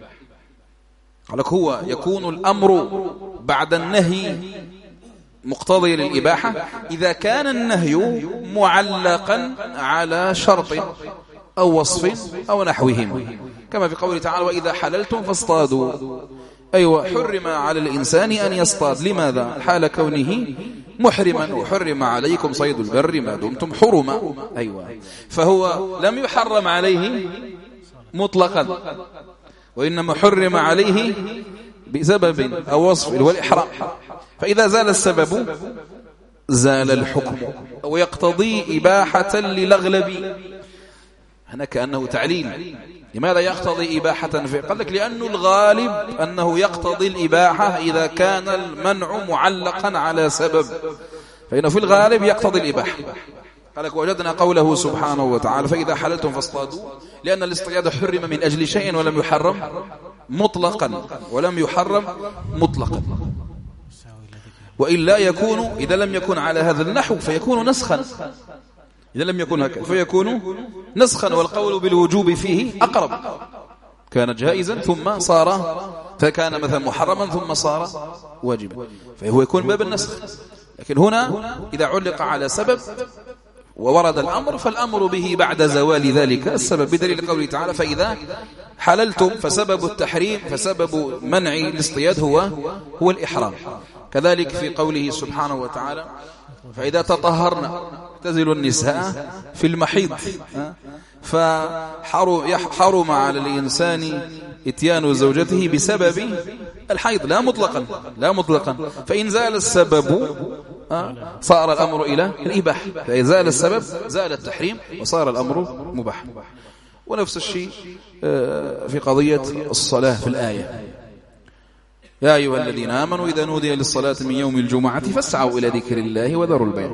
قال هو يكون الأمر بعد النهي مقتضي للإباحة إذا كان النهي معلقا على شرط أو وصف أو نحوهم، كما في قوله تعالى وإذا حللتم فاصطادوا. أيوة، حرم على الإنسان أن يصطاد. لماذا؟ حال كونه محرما، وحرم عليكم صيد البر ما دمتم حرما. أيوة، فهو لم يحرم عليه مطلقا، وإنما حرم عليه بسبب أو وصف والإحرام. فإذا زال السبب زال الحكم، أو يقتضي إباحة للأغلب. هنا كأنه تعليل. لماذا يقتضي إباحة؟ قال لك لأنه الغالب أنه يقتضي الإباحة إذا كان المنع معلقا على سبب، فإنه في الغالب يقتضي الإباحة. قال لك وجدنا قوله سبحانه وتعالى فإذا حللتم فاصطادوا، لأن الاصطياد حرم من أجل شيء ولم يحرم مطلقا، ولم يحرم مطلقا. وإلا يكون إذا لم يكن على هذا النحو فيكون نسخا. إذا لم يكن هكذا فيكون نسخا، والقول بالوجوب فيه أقرب. كان جائزا ثم صار، فكان مثلا محرما ثم صار واجبا، فهو يكون باب النسخ. لكن هنا إذا علق على سبب وورد الأمر فالأمر به بعد زوال ذلك السبب، بدليل قوله تعالى فإذا حللتم، فسبب التحريم فسبب منع الاصطياد هو الإحرام. كذلك في قوله سبحانه وتعالى فإذا تطهرنا اعتزلوا النساء في المحيض، فحرم على الإنسان اتيان زوجته بسبب الحيض لا مطلقا فإن زال السبب صار الأمر إلى الإباحة، فإذا زال السبب زال التحريم وصار الأمر مباح. ونفس الشيء في قضية الصلاة في الآية: يا أيها الذين آمنوا إذا نودي للصلاة من يوم الجمعة فاسعوا إلى ذكر الله وذروا البيع.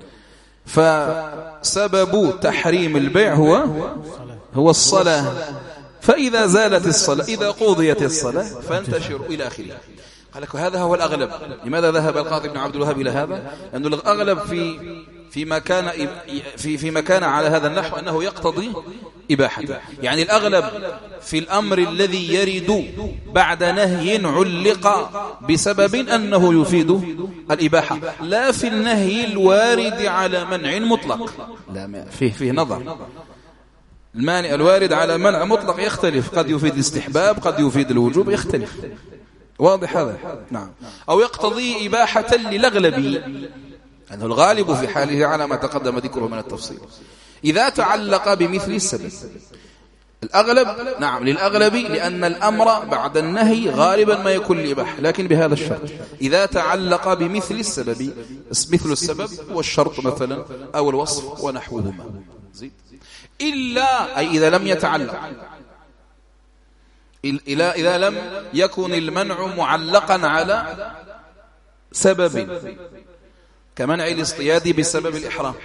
فسبب تحريم البيع هو الصلاة، فإذا زالت الصلاة، إذا قضيت الصلاة فانتشروا إلى آخره. قال لك هذا هو الأغلب. لماذا ذهب القاضي بن عبد الوهاب إلى هذا؟ لأنه الأغلب فيما كان على هذا النحو أنه يقتضي إباحته. يعني الأغلب في الأمر الذي يرد بعد نهي علق بسبب أنه يفيد الإباحة، لا في النهي الوارد على منع مطلق. لا، فيه نظر. المانع الوارد على منع مطلق يختلف، قد يفيد الاستحباب، قد يفيد الوجوب، يختلف. واضح هذا؟ نعم. أو يقتضي إباحة للأغلب، أنه الغالب في حاله على ما تقدم ذكره من التفصيل إذا تعلق بمثل السبب. الأغلب نعم للأغلب، لأن الأمر بعد النهي غالبا ما يكون الإباحة، لكن بهذا الشرط: إذا تعلق بمثل السبب، مثل السبب والشرط مثلا أو الوصف ونحوهما. إلا أي إذا لم يتعلق، إذا لم يكن المنع معلقا على سبب، كمنع الاصطياد بسبب الإحرام،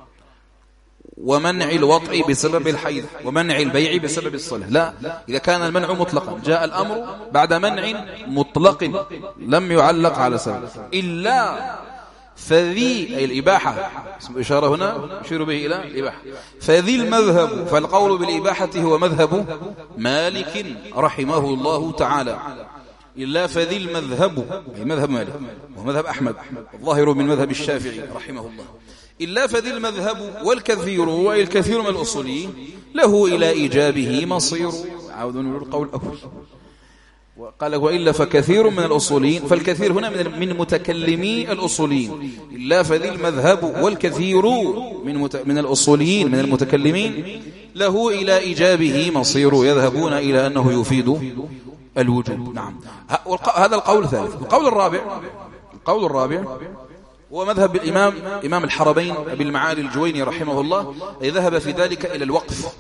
ومنع الوطء بسبب الحيض، ومنع البيع بسبب الصلاة. لا، إذا كان المنع مطلقا جاء الأمر بعد منع مطلق لم يعلق على سبب. إلا فذي أي الإباحة، اسم إشارة هنا يشير به إلى الإباحة. فذي المذهب، فالقول بالإباحة هو مذهب مالك رحمه الله تعالى. إلا فذي المذهب أي مذهب مالك ومذهب أحمد، الظاهر من مذهب الشافعي رحمه الله. إلا فذي المذهب والكثير والكثير من الأصوليين له إلى إيجابه مصير. عاودون القول الأول. وقال وإلا فكثير من الأصوليين، فالكثير هنا من متكلمي الأصوليين. إلا فذي المذهب والكثير من الأصوليين من المتكلمين له إلى إيجابه مصير، يذهبون إلى أنه يفيد الوجوب. نعم، هذا القول الثالث. القول الرابع هو مذهب الإمام إمام الحرمين أبي المعالي الجويني رحمه الله، أي ذهب في ذلك إلى الوقف.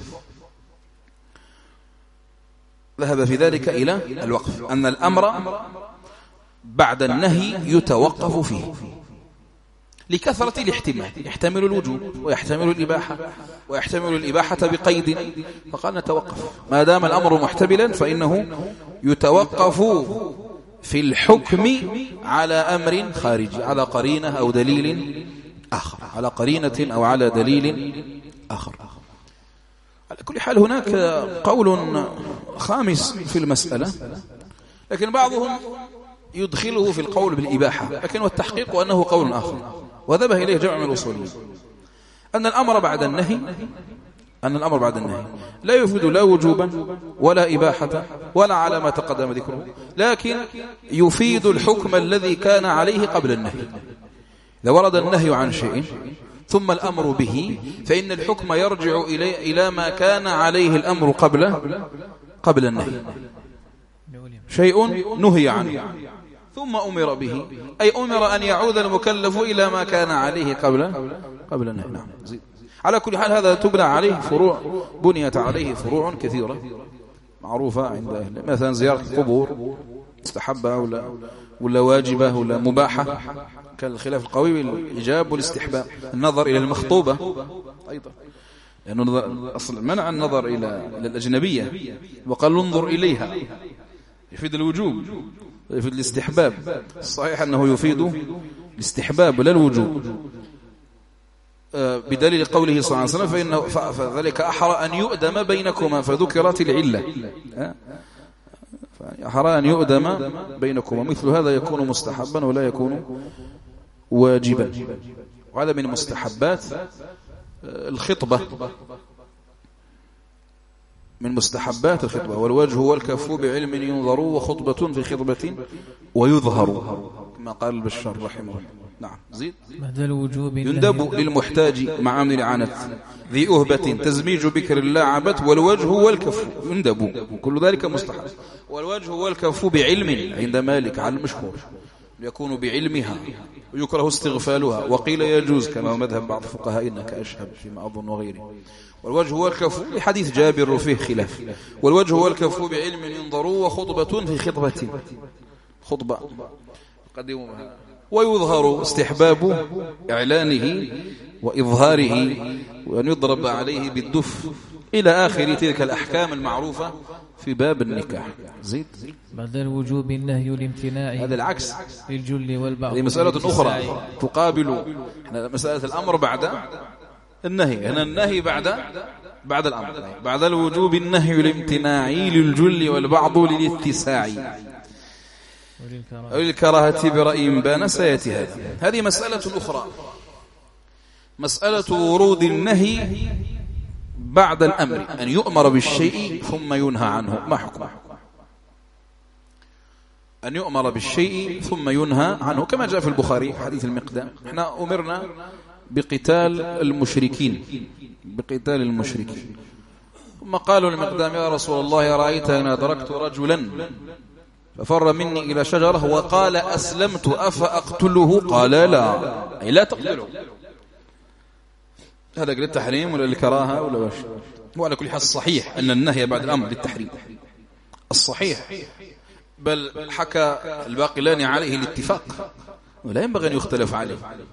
ذهب في ذلك إلى الوقف، أن الأمر بعد النهي يتوقف فيه لكثرة الاحتمال، يحتمل الوجوب ويحتمل الإباحة ويحتمل الإباحة بقيد، فقال نتوقف ما دام الأمر محتملا، فإنه يتوقف في الحكم على أمر خارجي، على قرينة أو دليل آخر، على قرينة أو على دليل آخر. على كل حال هناك قول خامس في المسألة، لكن بعضهم يدخله في القول بالإباحة، لكن والتحقيق أنه قول آخر وذهب إليه جمع من الأصوليين، أن الأمر بعد النهي لا يفيد لا وجوبا ولا إباحة ولا على ما تقدم ذكره، لكن يفيد الحكم الذي كان عليه قبل النهي. إذا ورد النهي عن شيء ثم الأمر به، فإن الحكم يرجع إلى ما كان عليه الأمر قبل النهي. شيء نهي عنه ثم أمر به، أي أمر أن يعود المكلف إلى ما كان عليه قبل النهي. نعم. على كل حال هذا تبنى عليه فروع، بنيت عليه فروع كثيرة معروفة عند أهل، مثلا زيارة القبور مستحبة ولا واجبة ولا مباحة، كان الخلاف القوي بالإيجاب والاستحباب. النظر إلى المخطوبة أيضا، لأنه أصل منع النظر إلى الأجنبية، وقال انظر إليها، يفيد الوجوب ويفيد الاستحباب. الصحيح أنه يفيد الاستحباب ولا الوجوب، بدليل قوله صلى الله عليه وسلم فذلك أحرى أن يؤدم بينكما، فذكرت العلة، أحرى أن يؤدم بينكما، مثل هذا يكون مستحبا ولا يكون واجبا. وهذا من مستحبات الخطبة، من مستحبات الخطبة. والوجه والكف بعلم ينظر، وخطبة في خطبة ويظهر، كما قال البشار رحمه الله. نعم زيد. بعد الوجوب يندب للمحتاج مع أمن العنت ذي أهبة تزميج بكر لاعبت والوجه والكف يندب كل ذلك مستحب. والوجه والكف بعلم عند مالك على المشهور يكون بعلمها ويكره استغفالها وقيل يجوز كما مذهب بعض فقهائنا كأشهب فيما أظن وغيره. والوجه والكف لحديث جابر فيه خلاف. والوجه والكف بعلم ينظروا وخطبة في خطبة قدموا ويظهر استحباب إعلانه وإظهاره وأن يضرب عليه بالدف إلى آخر تلك الأحكام المعروفة في باب النكاح. زيد. بعد الوجوب النهي الامتناع هذا العكس للجل والبعض. هذه مسألة أخرى تقابل مسألة الأمر بعد النهي. هنا النهي بعد الأمر. بعد الوجوب النهي الامتناعي للجل والبعض للاتساع أو الكراهة برأي بان سيأتي هذه مسألة أخرى. مسألة ورود النهي بعد الأمر أن يؤمر بالشيء ثم ينهى عنه. ما حكمه؟ أن يؤمر بالشيء ثم ينهى عنه كما جاء في البخاري حديث المقدام. احنا أمرنا بقتال المشركين ثم قالوا المقدام يا رسول الله رأيت أن أدركت رجلا ففر مني إلى شجرة وقال أسلمت أفأقتله قال لا أي لا تقتله. هذا للتحريم ولا للكراهة ولا وش؟ وعلى كل حال الصحيح أن النهي بعد الأمر للتحريم الصحيح بل حكى الباقلاني عليه الاتفاق ولا ينبغي أن يختلف عليه.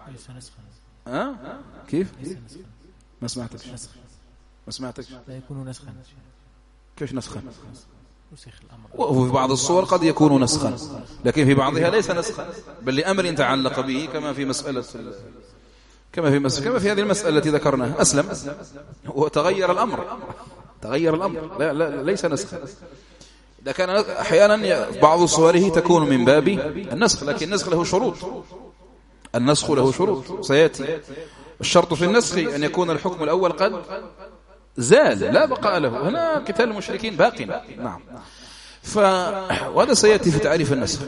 كيف؟ ما سمعتك لا يكون نسخا. كيف نسخا؟ وفي بعض الصور قد يكون نسخا لكن في بعضها ليس نسخا بل لأمر تعلق به كما في هذه المسألة التي ذكرناها. أسلم وتغير الأمر لا ليس نسخا. إذا كان أحيانا بعض صوره تكون من باب النسخ لكن النسخ له شروط سيأتي. الشرط في النسخ أن يكون الحكم الأول قد زال لا بقاء له. هنا قتال المشركين باق. نعم. وهذا سيأتي في تعريف النسخ.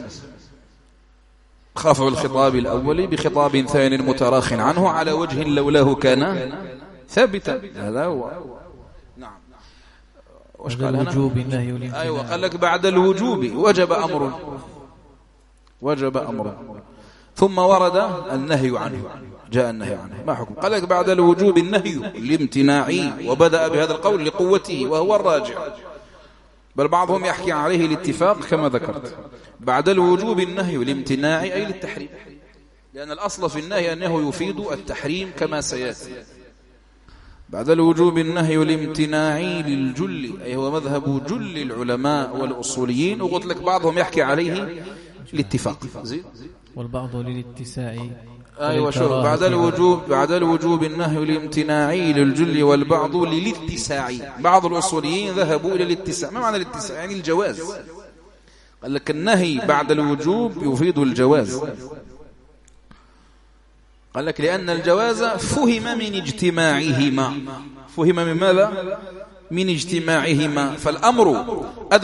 خافوا الخطاب الأول بخطاب ثاني متراخ عنه على وجه لولاه كان ثابتا. هذا هو. نعم. وش قال هنا؟ أيوة قال لك بعد الوجوب وجب أمر ثم ورد النهي عنه جاء النهي عنه. ما حكم؟ قال لك بعد الوجوب النهي الامتناعي وبدأ بهذا القول لقوته وهو الراجع بل بعضهم يحكي عليه الاتفاق كما ذكرت. بعد الوجوب النهي الامتناعي أي للتحريم لأن الأصل في النهي أنه يفيد التحريم كما سيأتي. بعد الوجوب النهي الامتناعي للجل أي هو مذهب جل العلماء والأصوليين وقلت لك بعضهم يحكي عليه الاتفاق والبعض للاتساع. أيوة شوف بعد الوجوب النهي الامتناعي للجل والبعض للاتساع. بعض الأصوليين ذهبوا إلى الاتساع. ما معنى الاتساع؟ يعني الجواز. قال لك النهي بعد الوجوب يفيد الجواز. قال لك لأن الجواز فهم من اجتماعهما. فهم من ماذا؟ من اجتماعهما. فالأمر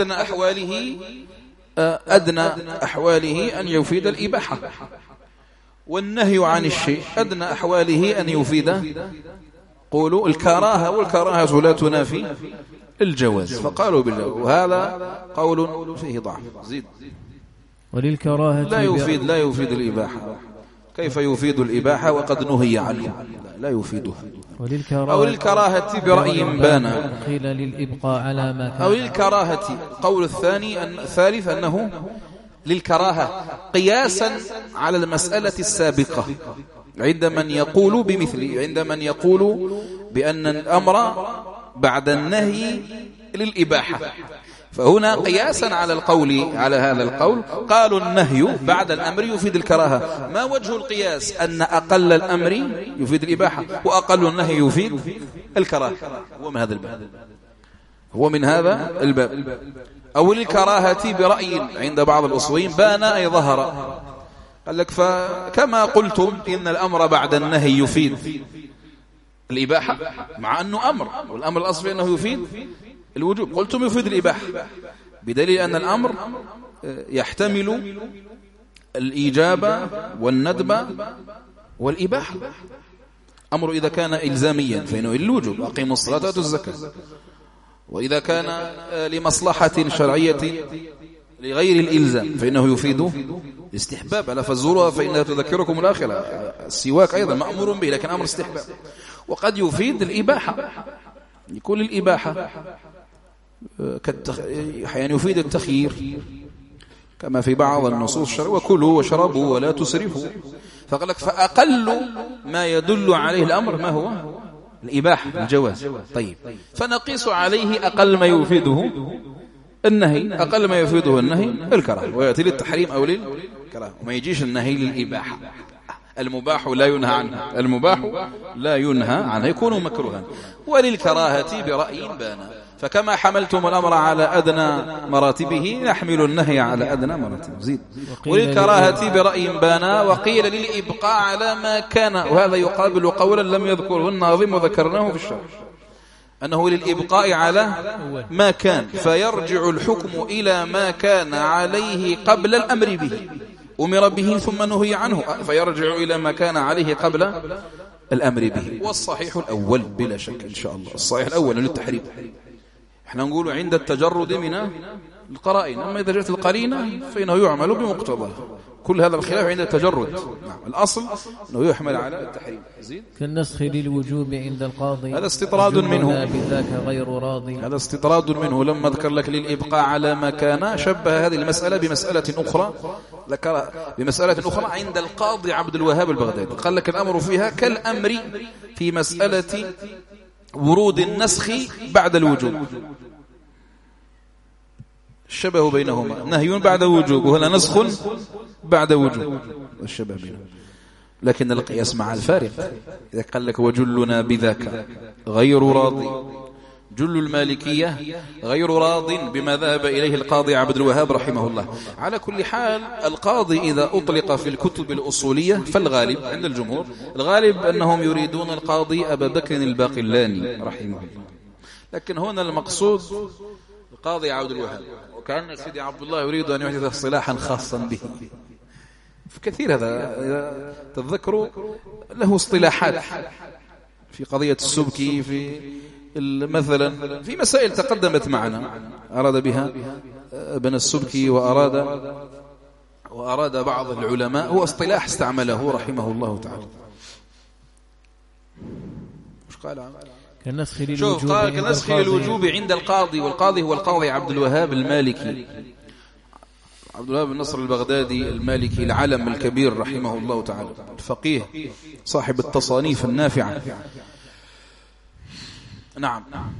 أدنى أحواله أن يفيد الإباحة والنهي عن الشيء أدنى أحواله أن يفيد قولوا الكراهة والكراهة لا تنافي الجواز فقالوا بالله. وهذا قول فيه ضعف. زيد. وللكراهة لا يفيد الإباحة. كيف يفيد الإباحة وقد نهي عنه؟ لا يفيده. أو للكراهة برأي بان قيل للإبقاء على ما كان. أو للكراهة. قول الثالث أنه للكراهة قياسا على المسألة السابقة عند من يقول بمثله. عند من يقول بأن الأمر بعد النهي للإباحة فهنا قياسا على هذا القول قالوا النهي بعد الأمر يفيد الكراهة. ما وجه القياس؟ أن أقل الأمر يفيد الإباحة وأقل النهي يفيد الكراهة. هو من هذا الباب. أو الكراهة برأي عند بعض الأصوليين بان أي ظهر. قال لك فكما قلتم إن الأمر بعد النهي يفيد الإباحة مع أنه أمر والأمر الأصلي أنه يفيد الوجوب قلتم يفيد الإباحة بدليل أن الأمر يحتمل الإجابة والندب والإباحة. أمر إذا كان إلزاميا فإنه الوجوب، أقيموا الصلاة وآتوا الزكاة. وإذا كان لمصلحة شرعية لغير الإلزام فإنه يفيد استحباب، ألا فزورها فإنها تذكركم الآخرة. السواك أيضا مأمور به لكن أمر استحباب. وقد يفيد الإباحة، يكون الإباحة يعني يفيد التخيير كما في بعض النصوص الشرعية: وكلوا واشربوا ولا تسرفوا. فقال لك فأقل ما يدل عليه الأمر ما هو؟ الإباحة، الجواز. طيب، فنقيس عليه أقل ما يفيده النهي، أقل ما يفيده النهي الكراهة، ويأتي للتحريم أو للكراهة، وما يجيش النهي للإباحة. المباح لا ينهى عنه، المباح لا ينهى عنه يكون مكروها. وللكراهة برأي بان، فكما حملتم الأمر على أدنى مراتبه نحمل النهي على أدنى مراتبه. زيد. وللكراهة برأي بان، وقيل للإبقاء على ما كان، وهذا يقابل قولا لم يذكره الناظم وذكرناه في الشرح، أنه للإبقاء على ما كان، فيرجع الحكم إلى ما كان عليه قبل الأمر به، أمر به ثم نهي عنه، فيرجع إلى ما كان عليه قبل الأمر به. والصحيح الأول بلا شك إن شاء الله، الصحيح الأول للتحريم. احنا نقول عند التجرد من القرائن، أما إذا جاءت القرينة فإنه يعمل بمقتضاه. كل هذا الخلاف عند التجرد. نعم. الأصل أنه يحمل على التحريم. زيد. كالنسخ للوجوب عند القاضي، هذا استطراد منه، بذاك غير راضي. هذا استطراد منه. لما ذكر لك للإبقاء على ما كان شبه هذه المسألة بمسألة أخرى، ذكر بمسألة أخرى عند القاضي عبد الوهاب البغدادي، قال لك الأمر فيها كالأمر في مسألة ورود النسخ بعد الوجوب، الشبه بينهما نهي بعد وجوب، وهنا نسخ بعد وجوب، الشبه بينهما. لكن القياس مع الفارق. إذا قال لك وجلنا بذاك غير راضي، جل المالكية غير راض بما ذهب إليه القاضي عبد الوهاب رحمه الله. على كل حال القاضي إذا أطلق في الكتب الأصولية فالغالب عند الجمهور، الغالب أنهم يريدون القاضي أبا بكر الباقلاني رحمه الله. لكن هنا المقصود القاضي عبد الوهاب، وكان سيدي عبد الله يريد أن يحدث اصطلاحا خاصا به. في كثير هذا تذكروا له اصطلاحات في قضية السبكي، في مثلا في مسائل تقدمت معنا أراد بها ابن السبكي وأراد بعض العلماء، هو اصطلاح استعمله رحمه الله تعالى. مش قال كالنسخ للوجوب عند القاضي، والقاضي هو القاضي عبد الوهاب المالكي، عبد الوهاب بن نصر البغدادي المالكي العلم الكبير رحمه الله تعالى، الفقيه صاحب التصانيف النافعة. نعم.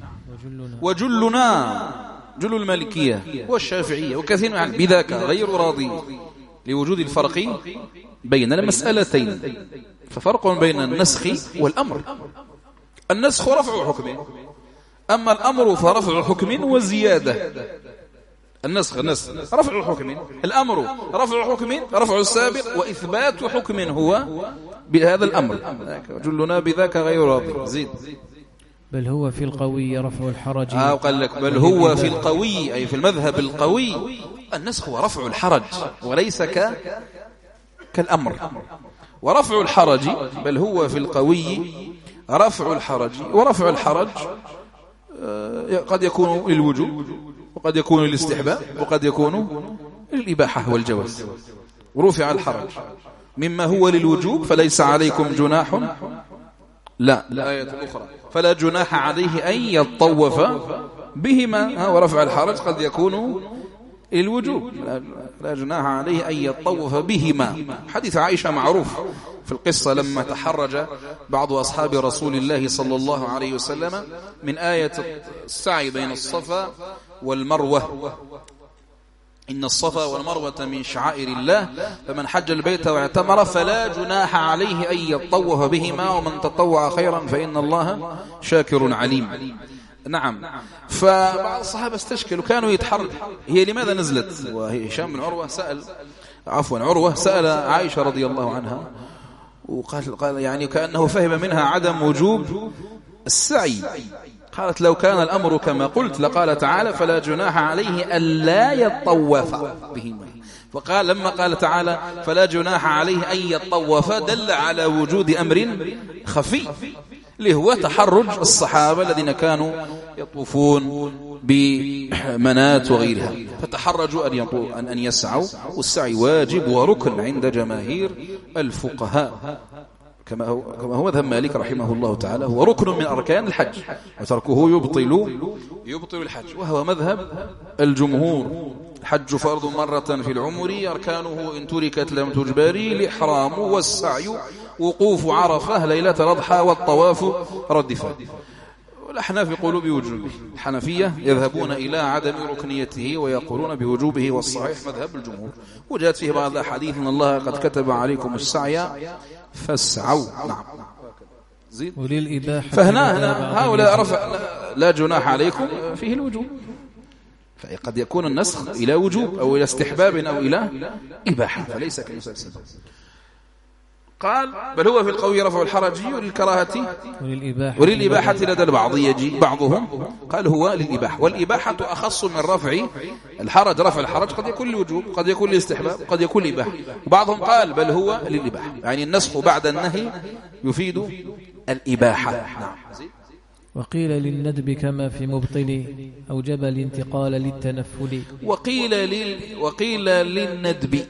وجلنا جل المالكية والشافعية وكثير من بذاك غير راضي، لوجود الفرق بين المسألتين. ففرق بين النسخ والأمر. النسخ رفع حكم، أما الأمر فرفع حكم وزيادة. النسخ رفع حكم، الأمر رفع حكم، رفع السابق وإثبات حكم هو بهذا الأمر. جلنا بذاك غير راضي. زيد. بل هو في القوي رفع الحرج. وقال لك بل هو في القوي، أي في المذهب القوي النسخ هو رفع الحرج وليس كالأمر. ورفع الحرج بل هو في القوي رفع الحرج، ورفع الحرج قد يكون للوجوب وقد يكون للاستحباب وقد يكون للإباحة والجواز. ورفع الحرج مما هو للوجوب فليس عليكم جناح، لا الآية الأخرى فلا جناح عليه أن يطوف بهما. ورفع الحرج قد يكون الوجوب، لا جناح عليه أن يطوف بهما. حديث عائشة معروف في القصة لما تحرج بعض أصحاب رسول الله صلى الله عليه وسلم من آية السعي بين الصفا والمروة، إن الصفا والمروة من شعائر الله فمن حج البيت واعتمر فلا جناح عليه أن يطوف بهما ومن تطوع خيرا فإن الله شاكر عليم. نعم. فبعض الصحابة استشكلوا، كانوا يتحرج هي لماذا نزلت. وهشام بن عروة سأل عائشة رضي الله عنها وقال يعني كأنه فهم منها عدم وجوب السعي. قالت لو كان الأمر كما قلت لقال تعالى فلا جناح عليه ألا يطوف بهما. فقال لما قال تعالى فلا جناح عليه أن يطوف دل على وجود أمر خفي اللي هو تحرج الصحابة الذين كانوا يطوفون بمنات وغيرها، فتحرجوا أن يسعوا، والسعي واجب وركن عند جماهير الفقهاء كما هو مذهب مالك رحمه الله تعالى، هو ركن من أركان الحج وتركه يبطل الحج، وهو مذهب الجمهور. الحج فرض مرة في العمر، أركانه إن تركت لم تجبري، الإحرام والسعي، وقوف عرفة ليلة الأضحى، والطواف ردفا. والأحناف يقولوا بوجوبه، الحنفية يذهبون إلى عدم ركنيته ويقولون بوجوبه، والصحيح مذهب الجمهور. وجاءت فيه بعض الأحاديث إن الله قد كتب عليكم السعي فاسعوا. نعم. فهنا هؤلاء رفع لا جناح عليكم فيه الوجوب، فقد يكون النسخ إلى وجوب أو إلى استحباب أو إلى إباحة، فليس كمسلسل. قال بل هو في القوي رفع الحرج للكراهة وللإباحة لدى البعض، يجي بعضهم قال هو للإباحة، والإباحة أخص من رفع الحرج. رفع الحرج قد يكون للوجوب، قد يكون للاستحباب، قد يكون للإباحة. وبعضهم قال بل هو للإباحة، يعني النسخ بعد النهي يفيد الإباحة. نعم. وقيل للندب كما في مبطل أوجب الانتقال للتنفل. وقيل للندب،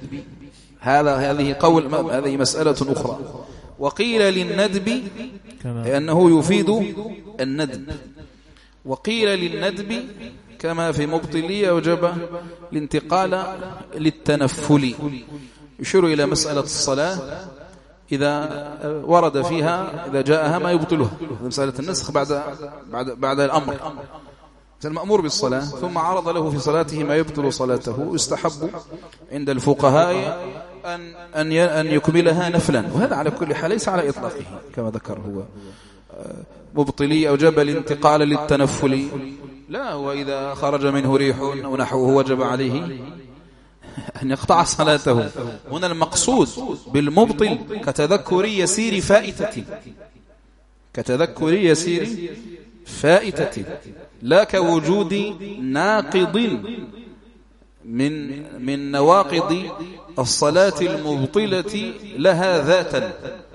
هذه مسألة أخرى. وقيل للندب لأنه يفيد الندب، وقيل للندب كما في مبطل أوجب الانتقال للتنفل. يشير إلى مسألة الصلاة إذا ورد فيها، إذا جاءها ما يبطلها، مسألة النسخ بعد الأمر. المأمور بالصلاة ثم عرض له في صلاته ما يبطل صلاته، يستحب عند الفقهاء أن يكملها نفلا، وهذا على كل حال ليس على إطلاقه كما ذكر هو مبطلي أوجب الانتقال للتنفل. لا، وإذا خرج منه ريح أو نحوه وجب عليه أن يقطع صلاته. هنا المقصود بالمبطل كتذكر يسير فائتة، لا كوجود ناقض من نواقض الصلاة المبطلة لها ذاتا.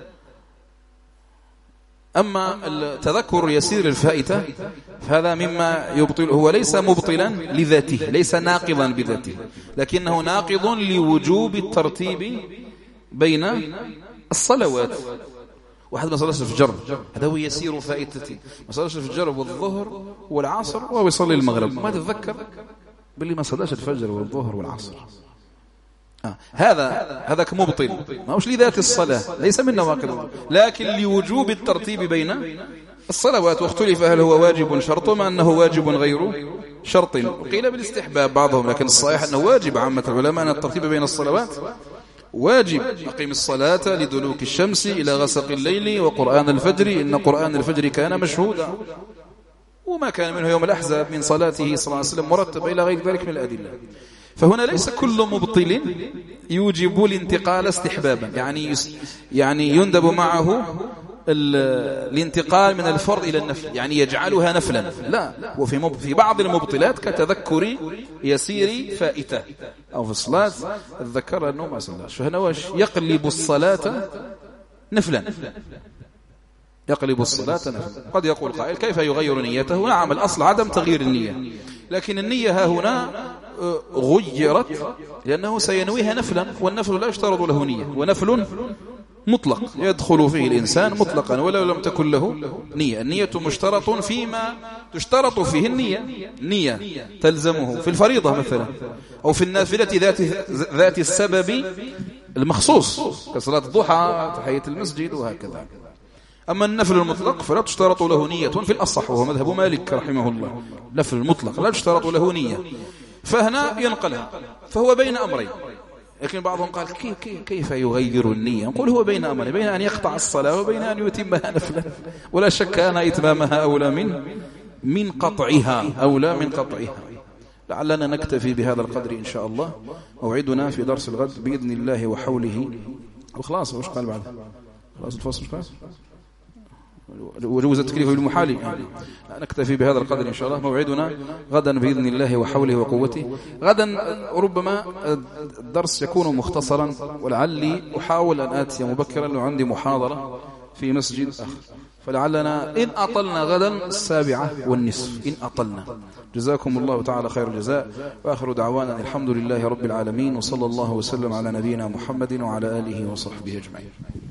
أما التذكر يسير الفائتة فهذا مما يبطل، هو ليس مبطلا لذاته، ليس ناقضا بذاته، لكنه ناقض لوجوب الترتيب بين الصلوات. واحد ما صلاش الفجر هذا هو يسير فائتة، ما صلاش الفجر والظهر والعصر وهو يصلي المغرب، ما تتذكر باللي ما صلاش الفجر والظهر والعصر. هذا كمبطل، ما هوش لذات الصلاة، ليس من نواقض، لكن لوجوب الترتيب بين الصلوات. واختلف هل هو واجب شرط ما أنه واجب غير شرط، وقيل بالاستحباب بعضهم، لكن الصحيح أنه واجب. عامة العلماء أن الترتيب بين الصلوات واجب. أقيم الصلاة لدلوك الشمس إلى غسق الليل وقرآن الفجر إن قرآن الفجر كان مشهودا، وما كان منه يوم الأحزاب من صلاته صلى الله عليه وسلم مرتب إلى غير ذلك من الأدلة. فهنا ليس كل مبطل يوجب الانتقال استحبابا، يعني يندب معه الانتقال من الفرض إلى النفل، يعني يجعلها نفلا. لا، وفي بعض المبطلات كتذكر يسير فائتة، أو في الصلاة الذكر أنه ما صلاش، فهنا واش يقلب الصلاة نفلا، يقلب الصلاة نفلا. قد يقول قائل كيف يغير نيته؟ نعم، الأصل عدم تغيير النية، لكن النية ها هنا غيرت لأنه سينويها نفلا، والنفل لا يشترط له نية، ونفل مطلق يدخل فيه الإنسان مطلقا ولو لم تكن له نية. النية مشترط فيما تشترط فيه نية تلزمه في الفريضة مثلا، أو في النافلة ذات السبب المخصوص كصلاة الضحى، تحية المسجد، وهكذا. أما النفل المطلق فلا تشترط له نية في الأصح، وهو مذهب مالك رحمه الله. النفل المطلق لا تشترط له نية، فهنا ينقلها، فهو بين أمرين. لكن بعضهم قال كيف يغير النية؟ نقول هو بين أمرين، بين أن يقطع الصلاة وبين أن يتمها نفلا، ولا شك أن إتمامها أولى من قطعها. لعلنا نكتفي بهذا القدر إن شاء الله. موعدنا في درس الغد بإذن الله وحوله. وخلاص وش قال بعد؟ خلاص الفصل وجوز التكليف بالمحال يعني. نكتفي بهذا القدر إن شاء الله. موعدنا غدا بإذن الله وحوله وقوته. غدا ربما الدرس يكون مختصرا، ولعلي أحاول أن آتي مبكرا لو عندي محاضرة في مسجد آخر، فلعلنا إن أطلنا غدا 7:30 إن أطلنا. جزاكم الله تعالى خير الجزاء، وآخر دعوانا الحمد لله رب العالمين، وصلى الله وسلم على نبينا محمد وعلى آله وصحبه أجمعين.